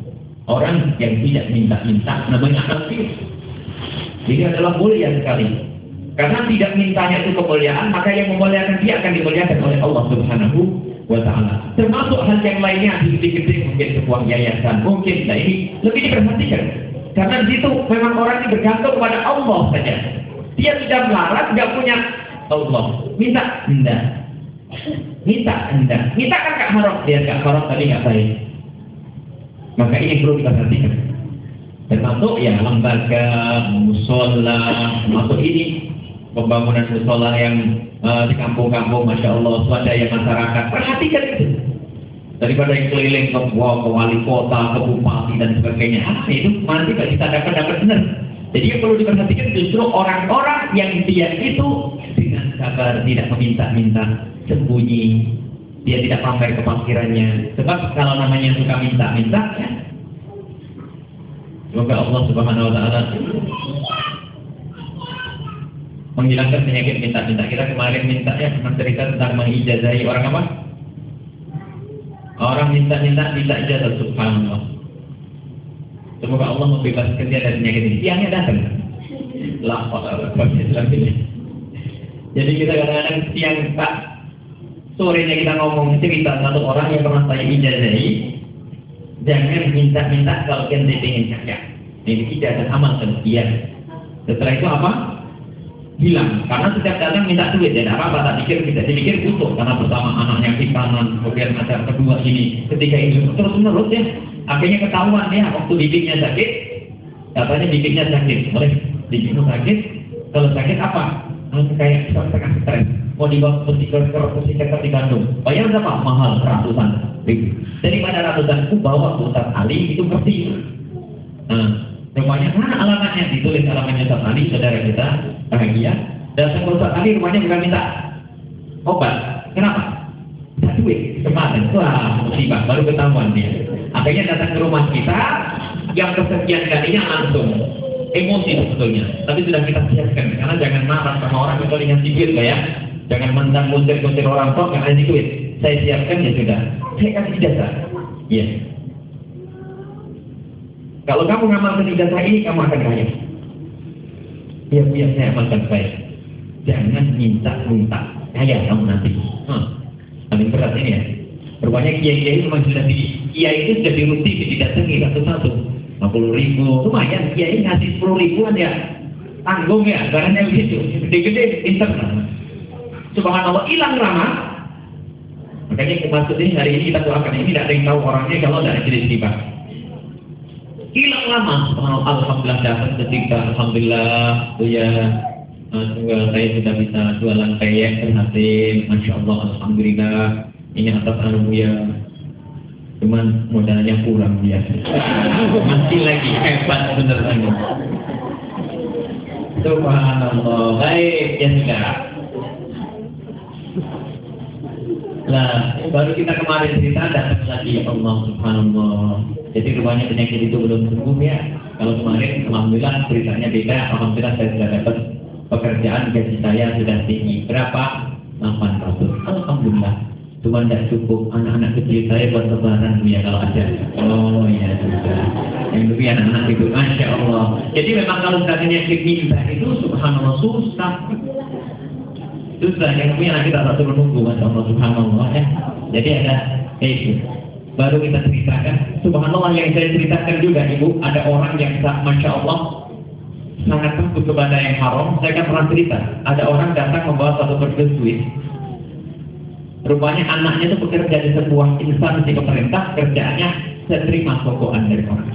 Orang yang tidak minta-minta namanya kafir. Ini adalah mulia sekali. Karena tidak mintanya itu kemuliaan, maka yang memuliakan dia akan dimuliakan oleh Allah Subhanahu wa Ta'ala. Termasuk hal yang lainnya, gede-gede mungkin sebuah yayasan, mungkin nah ini lebih diperhatikan. Karena di situ memang orang ini bergantung kepada Allah saja. Dia tidak melarat, tidak punya Allah. Minta, enggak. Minta, enggak. Minta kan gak haram, dia gak haram tadi gak baik. Maka ini perlu diperhatikan. Termasuk ya lembaga, musola, termasuk ini pembangunan musola yang uh, di kampung-kampung, masya Allah, swadaya masyarakat. Perhatikan itu. Daripada yang keliling ke, wow, ke wali kota, ke bupati dan sebagainya, apa itu nanti gak bisa dapat dapat benar. Jadi yang perlu diperhatikan justru orang-orang yang dia itu dengan sabar, tidak meminta-minta, sembunyi, dia tidak pamer kepakirannya. Sebab kalau namanya suka minta-minta, ya, semoga Allah Subhanahu wa Ta'ala menghilangkan penyakit minta-minta. Kita kemarin mintanya cuma cerita tentang mengijazahi orang apa? Orang minta-minta minta ijazah, subhanallah. Semoga Allah membebaskan dia dari penyakit ini. Tiangnya datang. Lapor Jadi kita kadang-kadang siang tak sorenya kita ngomong cerita satu orang yang pernah saya ijazahi. Jangan minta-minta kalau kita ingin kaya. Ini ijazah amal sekian. Setelah itu apa? Hilang. Karena setiap datang minta duit. Dan apa-apa tak pikir kita dipikir butuh. Karena pertama anaknya di kanan, kemudian acara kedua ini, ketiga ini terus menerus ya. Akhirnya ketahuan ya waktu bibirnya sakit. Katanya bibirnya sakit. Oleh bibirnya sakit. Kalau sakit apa? Kayak setengah stres. Mau dibawa ke psikiater di Bandung. Bayar berapa? Mahal, ratusan ribu. Daripada ratusan ribu bawa ke Ustaz Ali itu bersih. Nah, rumahnya mana alamatnya? Ditulis alamatnya Ustaz Ali, saudara kita bahagia. Datang ke Ustaz Ali, rumahnya bukan minta obat. Kenapa? Minta duit. Kemarin, wah musibah, baru ketahuan dia. Akhirnya datang ke rumah kita, yang kesekian kalinya langsung emosi sebetulnya. Tapi sudah kita siapkan, karena jangan marah sama orang yang paling sibir lah ya. Jangan mentang muntir-muntir orang tua nggak kasih duit. Saya siapkan ya sudah. Saya kasih jasa. Iya. Kalau kamu ngamalkan ijazah ini, kamu akan kaya. Iya, biar saya amalkan baik. Jangan minta-minta. Kaya kamu nanti. Hmm. Paling berat ini ya. Rupanya kiai-kiai memang sudah di kiai itu sudah diruti didatangi satu-satu. lima puluh ribu. Lumayan, kiai ngasih sepuluh ribuan ya. Tanggung ya, barangnya begitu. Gede-gede internal. Subhanallah, hilang lama. Makanya maksud ini hari ini kita doakan ini tidak ada yang tahu orangnya kalau tidak jadi tiba. Hilang lama. Subhanallah, alhamdulillah dapat ketika alhamdulillah itu ya. Semoga saya sudah bisa jualan peyek berhasil. Masya Allah, alhamdulillah. Ini atas anu ya. Cuman modalnya kurang dia. Masih lagi hebat beneran. Subhanallah. Baik ya sudah. Nah, baru kita kemarin cerita datang lagi ya Allah Subhanallah. Jadi rupanya penyakit itu belum sembuh ya. Kalau kemarin alhamdulillah ceritanya beda. Alhamdulillah saya sudah dapat pekerjaan, gaji saya sudah tinggi. Berapa? delapan ratus. Alhamdulillah. Cuma tidak cukup anak-anak kecil saya buat lebaran ya kalau ada. Oh iya sudah. Yang lebih anak-anak itu, masya Allah. Jadi memang kalau sudah penyakit minta itu subhanallah susah. Susah. Yang lebih anak kita tak perlu nunggu, masya Allah subhanallah ya. Jadi ada itu. Baru kita ceritakan. Subhanallah yang saya ceritakan juga ibu, ada orang yang masya Allah sangat takut kepada yang haram. Saya kan pernah cerita. Ada orang datang membawa satu kerdus duit. Rupanya anaknya itu bekerja di sebuah instansi pemerintah, kerjaannya terima sokongan dari orang.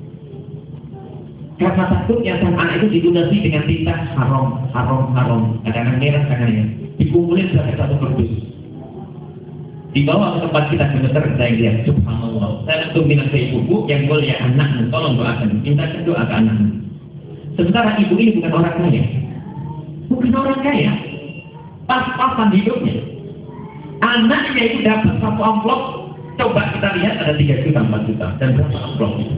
Karena takutnya sang anak itu didonasi dengan tinta haram, haram, haram, kadang-kadang merah, kadang-kadang dikumpulin sampai satu kerdus. Dibawa ke tempat kita sebentar, saya lihat, subhanallah. Saya langsung bilang ke ibu, yang boleh ya anaknya, tolong doakan, minta doa ke anaknya. Sementara ibu ini bukan orang kaya, bukan orang kaya, pas-pasan hidupnya. Anaknya itu dapat satu amplop, coba kita lihat ada tiga juta, empat juta, dan berapa amplop itu?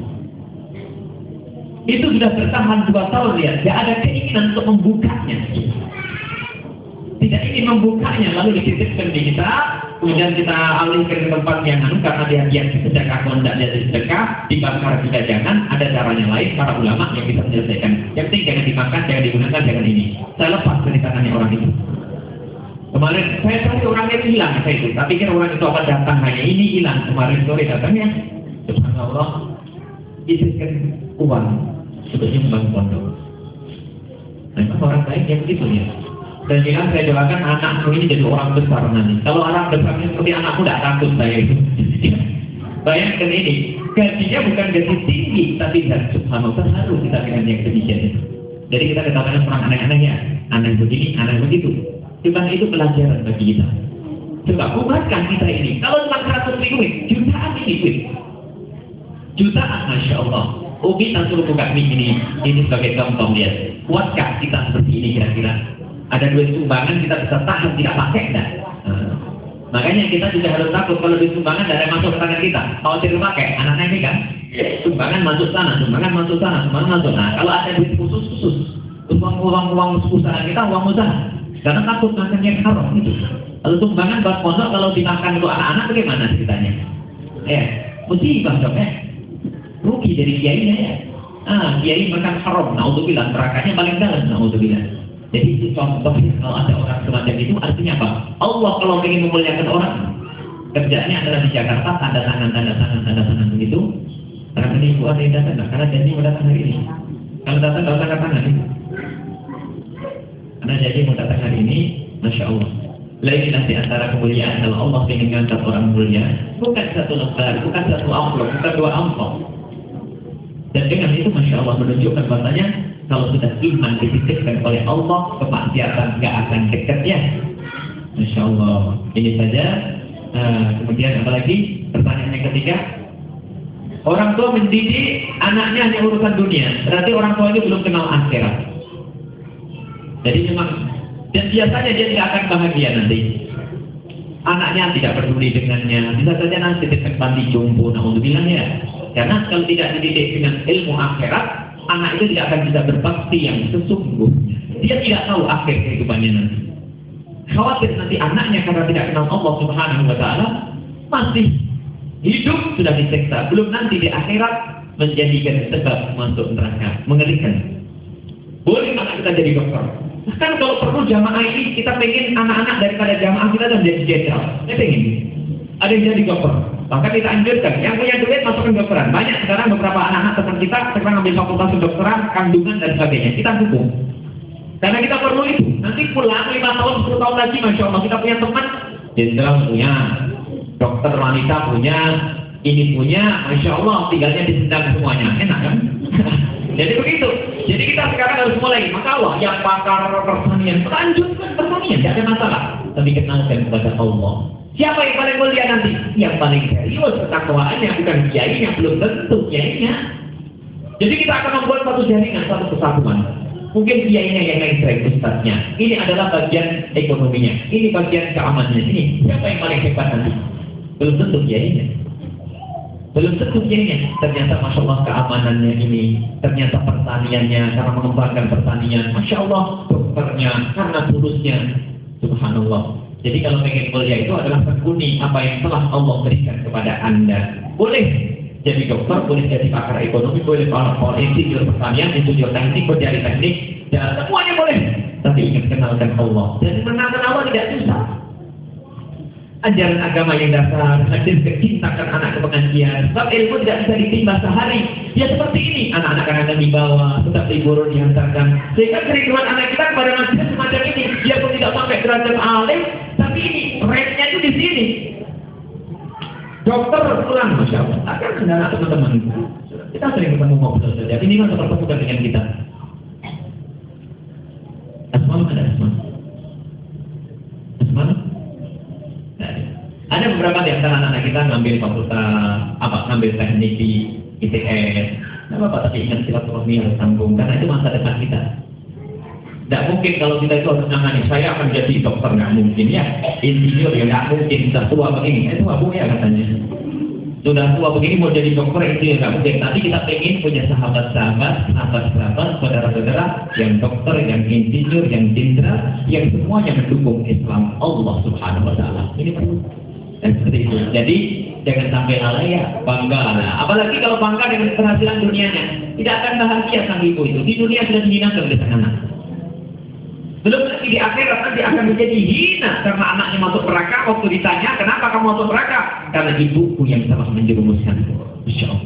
Itu sudah bertahan dua tahun lihat, tidak ada keinginan untuk membukanya. Tidak ingin membukanya, lalu dititipkan di kita, kemudian kita alihkan ke tempat yang anu karena dia dia sedekah kalau tidak dia sedekah dibakar juga jangan, ada caranya lain para ulama yang bisa menyelesaikan. Yang penting jangan dimakan, jangan digunakan, jangan ini. Saya lepas dari tangannya orang itu. Kemarin saya cari orangnya itu hilang, saya itu. Tapi kira orang itu apa datang hanya ini hilang. Kemarin sore datangnya, subhanallah, isikan uang untuk nyumbang pondok. Memang orang baik yang begitu ya. Dan jangan saya doakan anakmu ini jadi orang besar nanti. Kalau orang besarnya seperti anakku tidak takut saya itu. Bayangkan ini, gajinya bukan gaji tinggi, tapi dan subhanallah terharu kita dengan yang demikian itu. Jadi kita katakan orang aneh-anehnya, aneh begini, aneh begitu. Cuma itu pelajaran bagi kita. Coba buatkan kita ini. Kalau cuma seratus ribu, jutaan ini duit. Jutaan, masya Allah. Oh kita suruh buka mic ini, ini sebagai contoh lihat. Kuatkah kita seperti ini kira-kira? Ada duit sumbangan kita bisa tahan tidak pakai enggak? Nah, makanya kita juga harus takut kalau duit sumbangan dari masuk ke tangan kita. Kalau tidak pakai, anak-anak ini kan, sumbangan masuk sana, sumbangan masuk sana, sumbangan masuk. Nah kalau ada duit khusus khusus, uang uang uang usaha kita uang usaha. Karena takut makan yang haram itu. Lalu sumbangan buat pondok kalau dimakan untuk anak-anak bagaimana ceritanya? Ya, musibah dong ya. Rugi dari kiainya ya. Ah, kiai makan haram. Nah untuk bilang nerakanya paling dalam. Nah untuk bilang. Jadi itu contohnya kalau ada orang semacam itu artinya apa? Allah kalau ingin memuliakan orang, kerjanya adalah di Jakarta tanda tangan tanda tangan tanda tangan begitu. Karena ini ibu ada yang datang, nah, karena janji mau datang hari ini. Kalau datang kalau tanda tangan ini. Karena janji mau datang hari ini, masya Allah. Lagi nanti antara kemuliaan kalau Allah ingin mengangkat orang mulia, bukan satu lembar, bukan satu amplop, bukan dua amplop. Dan dengan itu masya Allah menunjukkan bahasanya kalau sudah iman dititipkan oleh Allah, kemaksiatan nggak akan dekatnya. Masya Allah. Ini saja. Uh, kemudian apalagi pertanyaan yang ketiga, orang tua mendidik anaknya hanya urusan dunia, berarti orang tua itu belum kenal akhirat. Jadi memang, dan biasanya dia tidak akan bahagia nanti. Anaknya tidak peduli dengannya, bisa saja nanti dekat panti jompo, nah untuk bilang ya. Karena kalau tidak dididik dengan ilmu akhirat, anak itu tidak akan bisa berbakti yang sesungguhnya. Dia tidak tahu akhir kehidupannya nanti. Khawatir nanti anaknya karena tidak kenal Allah Subhanahu wa Ta'ala, masih hidup sudah diseksa, belum nanti di akhirat menjadikan sebab masuk neraka. Mengerikan. Boleh anak kita jadi dokter. Kan kalau perlu jamaah ini kita pengen anak-anak daripada jamaah kita dan jadi jenderal. Saya pengen. Ada yang jadi dokter. Maka kita anjurkan, yang punya duit masukkan dokteran. Banyak sekarang beberapa anak-anak teman kita sekarang ambil fakultas kedokteran, kandungan dan sebagainya. Kita dukung. Karena kita perlu itu. Nanti pulang lima tahun, sepuluh tahun lagi, masya Allah kita punya teman jenderal punya, dokter wanita punya, ini punya, masya Allah tinggalnya disendang semuanya. Enak kan? Jadi begitu. Jadi kita sekarang harus mulai. Maka Allah yang pakar pertanian, lanjutkan pertanian, tidak ada masalah. Tapi kenalkan kepada Allah. Siapa yang paling mulia nanti? Yang paling serius ketakwaannya, bukan kiainya, belum tentu kiainya. Jadi kita akan membuat satu jaringan, satu kesatuan. Mungkin kiainya yang mainstream, ustadznya. Ini adalah bagian ekonominya. Ini bagian keamanannya. Ini siapa yang paling hebat nanti? Belum tentu kiainya. Belum tentu kiainya. Ternyata masya Allah keamanannya ini. Ternyata pertaniannya, karena mengembangkan pertanian. Masya Allah dokternya, karena tulusnya. Subhanallah. Jadi kalau pengen mulia itu adalah tekuni apa yang telah Allah berikan kepada Anda. Boleh jadi dokter, boleh jadi pakar ekonomi, boleh pakar insinyur pertanian, insinyur teknik, berjari teknik, dan semuanya boleh. Tapi ingat kenalkan Allah. Dan mengenalkan Allah tidak susah. Ajaran agama yang dasar, hadir kecintakan anak ke pengajian. Sebab ilmu tidak bisa ditimba sehari. Ya seperti ini, anak-anak akan dibawa, tetap libur dihantarkan. Sehingga kerinduan anak kita kepada manusia semacam ini. Dia pun tidak sampai derajat alim, tapi ini rate-nya itu di sini. Dokter pulang, masya Allah. Akan ada anak teman-teman. Kita sering ketemu ngobrol saja. Ini kan terpertemukan dengan kita. Asmal ada asmal. Asmal. Ada beberapa di antara anak-anak kita ngambil fakultas apa, ngambil teknik di I T S. Nah, Bapak tapi ingat silaturahmi harus sambung karena itu masa depan kita. Tidak mungkin kalau kita itu harus nangani. Saya akan jadi dokter, nggak mungkin ya. Insinyur ya nggak mungkin. Sudah tua begini, itu abu ya katanya. Sudah tua begini mau jadi dokter insinyur nggak mungkin. Tapi kita pengen punya sahabat-sahabat, sahabat-sahabat, saudara-saudara yang dokter, yang insinyur, yang jenderal, yang semuanya mendukung Islam Allah Subhanahu Wa Taala. Ini perlu. Dan seperti itu. Jadi jangan sampai lalai ya, bangga. Nah, apalagi kalau bangga dengan keberhasilan dunianya, tidak akan bahagia sang ibu itu. Di dunia sudah dihinakan oleh sang anak. Belum lagi di akhirat nanti akan menjadi hina karena anaknya masuk neraka. Waktu ditanya, kenapa kamu masuk neraka? Karena ibuku yang telah menjerumuskan. Insya Allah.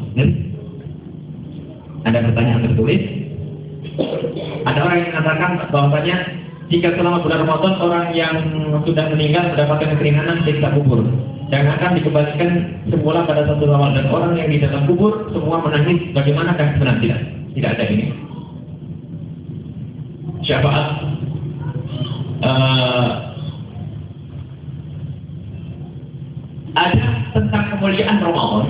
Ada pertanyaan tertulis? Ada orang yang mengatakan bahwasanya jika selama bulan Ramadan orang yang sudah meninggal mendapatkan keringanan siksa kubur, dan akan dikembalikan semula pada satu awal, dan orang yang di dalam kubur semua menangis, bagaimana kan? Benar tidak? Tidak ada ini. Syafaat uh, ada tentang kemuliaan Ramadan.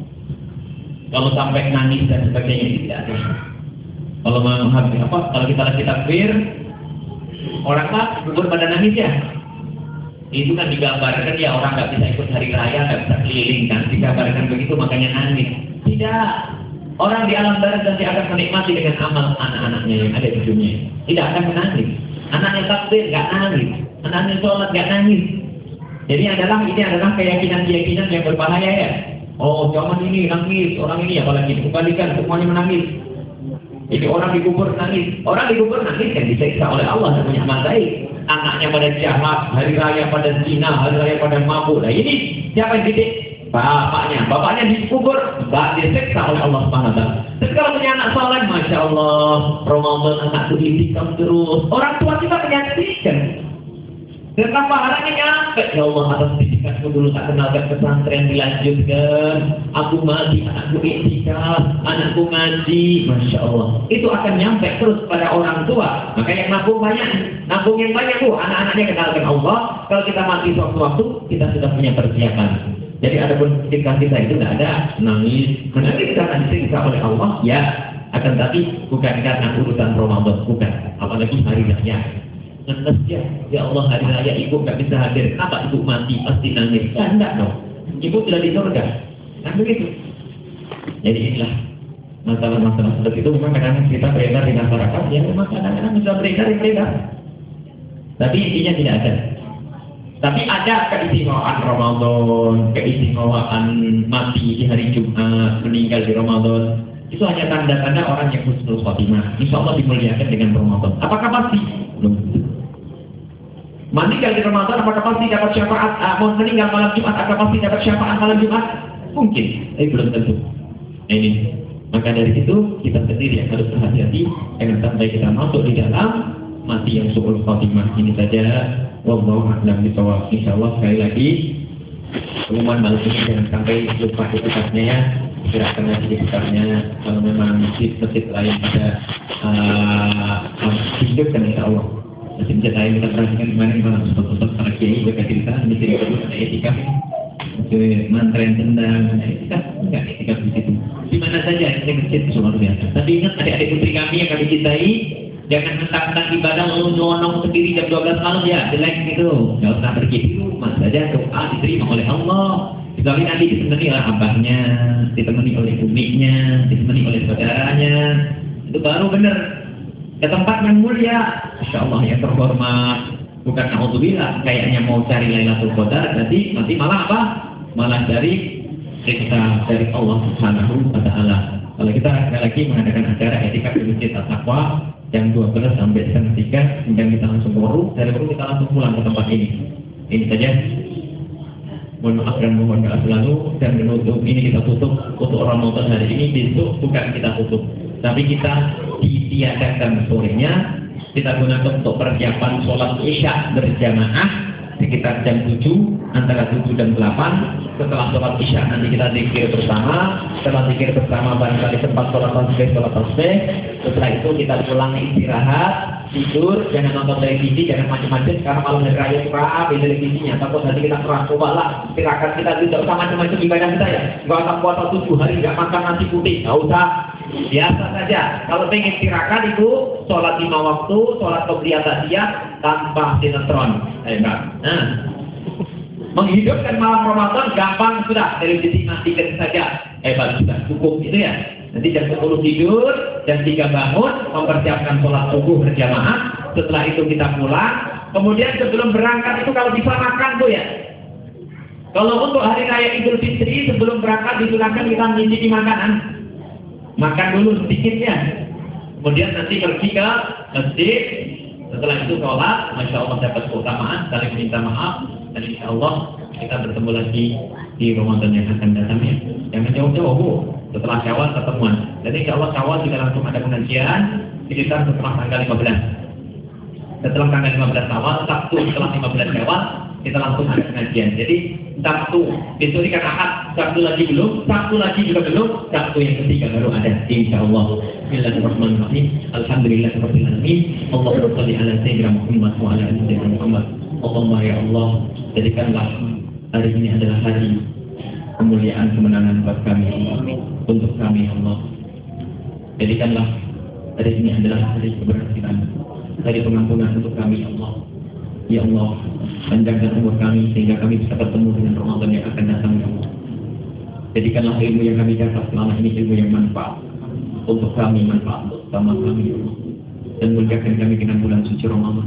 Kalau sampai nangis dan sebagainya tidak ada. Kalau menghafal apa? Kalau kita lagi takbir, orang lah kubur pada nangis ya. Itu kan digambarkan ya orang nggak bisa ikut hari raya, nggak bisa keliling kan, digambarkan begitu makanya nangis. Tidak, orang di alam barzakh nanti akan menikmati dengan amal anak-anaknya yang ada di dunia. Tidak akan menangis. Anaknya takbir nggak nangis, anaknya sholat nggak nangis. Jadi adalah ini adalah keyakinan-keyakinan yang berbahaya ya. Oh jangan ini nangis, orang ini apalagi dikembalikan semuanya menangis. Jadi orang dikubur nangis, orang dikubur nangis yang disiksa oleh Allah dan punya amal baik. Anaknya pada jahat, hari raya pada zina, hari raya pada mabuk. Nah ini siapa yang didik? Bapaknya, bapaknya dikubur, bak disiksa oleh Allah Subhanahu wa taala. Dan kalau punya anak saleh, masya Allah, Ramadan anakku ditikam terus. Orang tua kita menyaksikan. Dan pahalanya nyampe, ya Allah atas didikanku dulu tak kenalkan pesantren dilanjutkan. Aku mati, anakku iktikaf, anakku ngaji, masya Allah. Itu akan nyampe terus pada orang tua. Maka yang nabung banyak, nabung yang banyak bu, anak-anaknya kenalkan Allah. Kalau kita mati suatu-waktu, kita sudah punya persiapan. Jadi ada pun ketika kita itu tidak ada nangis, menangis karena disiksa oleh Allah, ya. Akan tapi bukan karena urusan Ramadan, bukan. Apalagi hari raya. Nangis ya, ya Allah hari raya ibu nggak bisa hadir, kenapa ibu mati pasti nangis? Ya enggak dong, ibu sudah di surga, kan begitu. Jadi inilah masalah-masalah seperti itu memang kadang-kadang kita beredar di masyarakat, ya memang kadang-kadang sudah beredar yang beredar. Tapi intinya tidak ada. Tapi ada keistimewaan Ramadan, keistimewaan mati di hari Jumat, meninggal di Ramadan. Itu hanya tanda-tanda orang yang husnul khotimah. Insya Allah dimuliakan dengan Ramadan. Apakah pasti? Belum. Meninggal di Ramadan apakah pasti dapat syafaat? Uh, mau meninggal malam Jumat apakah pasti dapat syafaat malam Jumat? Mungkin, tapi belum tentu. Nah, ini. Maka dari itu kita sendiri yang harus berhati-hati jangan sampai kita masuk di dalam mati yang su'ul khotimah. Ini saja. Wallahu a'lam bishawab. Insyaallah sekali lagi pengumuman malam ini jangan sampai lupa etikatnya ya. Gerakan lagi etikatnya. Kalau memang masjid-masjid lain ada uh, hidupkan insya Allah. Masjid-masjid lain kita perhatikan kemarin kalau ustaz-ustaz para kiai berkata cerita di sini ada etikaf. Jadi mantren tendang, etikaf enggak etikaf di situ. Di mana saja ini masjid itu luar biasa. Tapi ingat adik-adik putri kami yang kami cintai, jangan mentang-mentang ibadah lalu nyonong sendiri jam dua belas malam ya, jelek gitu. Enggak usah pergi di rumah saja, doa diterima oleh Allah. Kecuali nanti ditemani oleh abahnya, ditemani oleh uminya, ditemani oleh saudaranya, itu baru benar. Ke tempat yang mulia, insya Allah yang terhormat. Bukan naudzubillah, kayaknya mau cari Lailatul Qadar, jadi nanti malah apa? Malah dari kita dari Allah Subhanahu wa taala. Kalau kita sekali lagi mengadakan acara etika di Masjid At-Taqwa jam dua belas sampai setengah tiga, kemudian kita langsung baru, dari baru kita langsung pulang ke tempat ini. Ini saja. Mohon maaf dan mohon doa selalu, dan menutup ini kita tutup untuk Ramadan hari ini. Besok bukan kita tutup, tapi kita ditiadakan sorenya, kita gunakan untuk persiapan sholat isya berjamaah sekitar jam tujuh, antara tujuh dan delapan. Setelah sholat isya nanti kita zikir bersama. Setelah zikir bersama barangkali tempat sholat tasbih, sholat tasbih. Setelah itu kita pulang istirahat, tidur, jangan nonton televisi, jangan macam-macam karena malam hari raya itu rapi televisinya. Takut nanti kita kurang, coba lah istirahat kita tidak usah macam-macam ibadah kita ya. Gak usah puasa tujuh hari nggak makan nasi putih, nggak usah. Biasa saja. Kalau pengen istirahat itu sholat lima waktu, sholat qobliyah ta'ziyah tanpa sinetron. Eh, nah, menghidupkan malam Ramadan gampang sudah, dari titik matikan saja. Hebat sudah, cukup itu ya. Nanti jam sepuluh tidur, jam tiga bangun, mempersiapkan sholat subuh berjamaah. Setelah itu kita pulang. Kemudian sebelum berangkat itu kalau bisa makan tuh ya. Kalau untuk hari raya Idul Fitri sebelum berangkat disilakan kita mencicipi makanan. Makan dulu sedikitnya. Kemudian nanti pergi ke masjid. Setelah itu sholat, Masya Allah dapat keutamaan, saling minta maaf, dan Insya Allah kita bertemu lagi di Ramadan yang akan datang ya. Jangan jauh-jauh, Bu. Setelah Syawal ketemuan. Jadi Insya Allah Syawal kita langsung ada pengajian sekitar setelah tanggal lima belas. Setelah tanggal lima belas Syawal, Sabtu setelah lima belas Syawal, kita langsung ada pengajian. Jadi Sabtu, besok ini kan Ahad, Sabtu lagi belum, Sabtu lagi juga belum, Sabtu yang ketiga baru ada. Insya Allah. Bismillahirrahmanirrahim. Alhamdulillahirabbil alamin. Allahumma shalli ala sayyidina Muhammad wa ala ali sayyidina Muhammad. Allahumma ya Allah, jadikanlah hari ini adalah hari kemuliaan kemenangan buat kami Allah. Untuk kami Allah. Jadikanlah hari ini adalah hari keberhasilan, hari pengampunan untuk kami Allah. Ya Allah, panjangkan umur kami sehingga kami bisa bertemu dengan Ramadan yang akan datang ya Allah. Jadikanlah ilmu yang kami dapat selama ini ilmu yang manfaat untuk kami, manfaat untuk sama kami ya Allah. Dan muliakan kami dengan bulan suci Ramadan.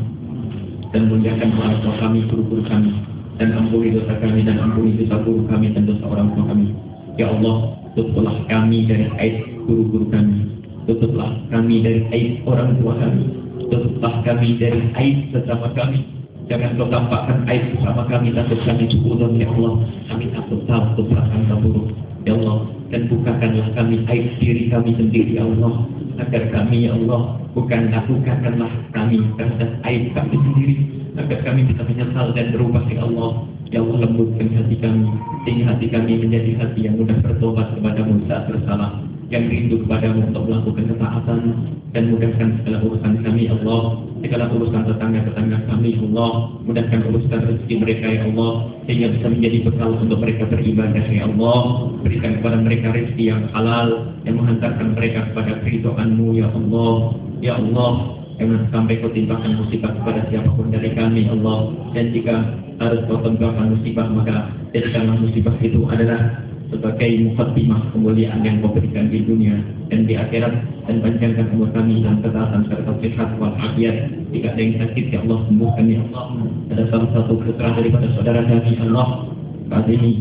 Dan muliakan orang tua kami, guru-guru kami. Dan ampuni dosa kami dan ampuni dosa guru kami dan dosa orang tua kami. Ya Allah, tutuplah kami dari aib guru-guru kami. Tutuplah kami dari aib orang tua kami. Tutuplah kami dari aib sesama kami. Jangan kau tampakkan aib bersama kami, takut kami cukup ya Allah. Kami takut takut prasangka buruk ya Allah. Dan bukakanlah kami aib diri kami sendiri ya Allah. Agar kami ya Allah, bukan bukakanlah kami terhadap aib kami sendiri. Agar kami bisa menyesal dan berubah ya Allah. Ya Allah, lembutkan hati kami sehingga hati kami menjadi hati yang mudah bertobat kepadamu saat bersalah, yang rindu kepadamu untuk melakukan ketaatan, dan mudahkan segala urusan kami Allah, segala urusan tetangga-tetangga kami Allah, mudahkan urusan rezeki mereka ya Allah, sehingga bisa menjadi bekal untuk mereka beribadah ya Allah. Berikan kepada mereka rezeki yang halal, yang menghantarkan mereka kepada keridhaan-Mu ya Allah. Ya Allah, jangan sampai kau timpakan musibah kepada siapapun dari kami Allah. Dan jika harus kau timpakan musibah, maka jadikanlah musibah itu adalah sebagai mukaddimah kemuliaan yang kau berikan di dunia dan di akhirat. Dan panjangkan umur kami dalam kesehatan serta sehat walafiat. Jika ada yang sakit ya Allah, sembuhkan ya Allah. Ada salah satu putra daripada saudara kami Allah saat ini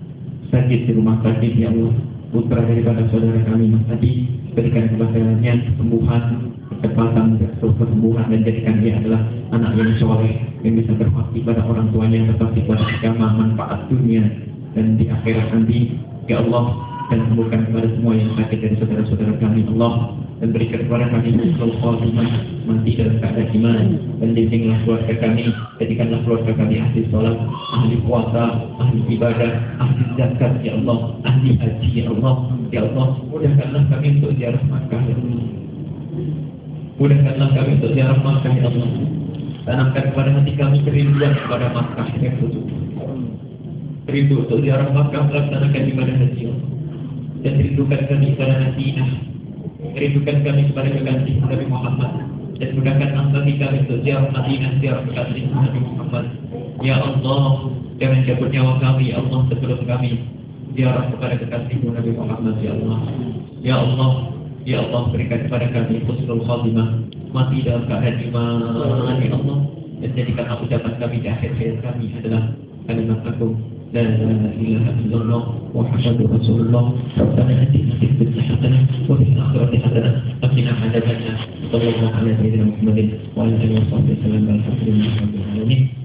sakit di rumah sakit ya Allah. Putra daripada saudara kami Mas Adi, berikan kepadanya kesembuhan, kecepatan, kesembuhan, dan jadikan dia adalah anak yang soleh, yang bisa berbakti pada orang tuanya, berbakti pada agama, manfaat dunia dan di akhirat nanti ya Allah. Dan sembuhkan kepada semua yang sakit dari saudara-saudara kami Allah, dan berikan kepada kami husnul khotimah, mati dalam keadaan iman. Dan bimbinglah keluarga kami, jadikanlah keluarga kami ahli sholat, ahli puasa, ahli ibadah, ahli zakat ya Allah, ahli haji ya Allah. Ya Allah, mudahkanlah kami untuk ziarah Makkah ya Allah. Mudahkanlah kami untuk ziarah Makkah ya Allah. Tanamkan kepada hati kami kerinduan kepada Makkah ya Allah. Rindu untuk ziarah Makkah, melaksanakan ibadah haji ya Allah. Dan rindukan kami kepada Madinah, rindukan kami kepada kekasih Nabi Muhammad, dan mudahkan kami kami untuk ziarah Madinah, ziarah kekasih Nabi Muhammad. Ya Allah, jangan cabut nyawa kami ya Allah sebelum kami ziarah kepada kekasih Nabi Muhammad ya Allah. Ya Allah, ya Allah, berikan kepada kami husnul khotimah, mati dalam keadaan iman ya Allah. Dan jadikan ucapan kami di akhir hayat kami adalah kalimat agung لا إله إلا الله محمد رسول الله ربنا آتنا في الدنيا حسنة وفي الآخرة حسنة وقنا عذاب النار صلى الله على سيدنا محمد وعلى آله وصحبه وسلم والحمد لله رب العالمين.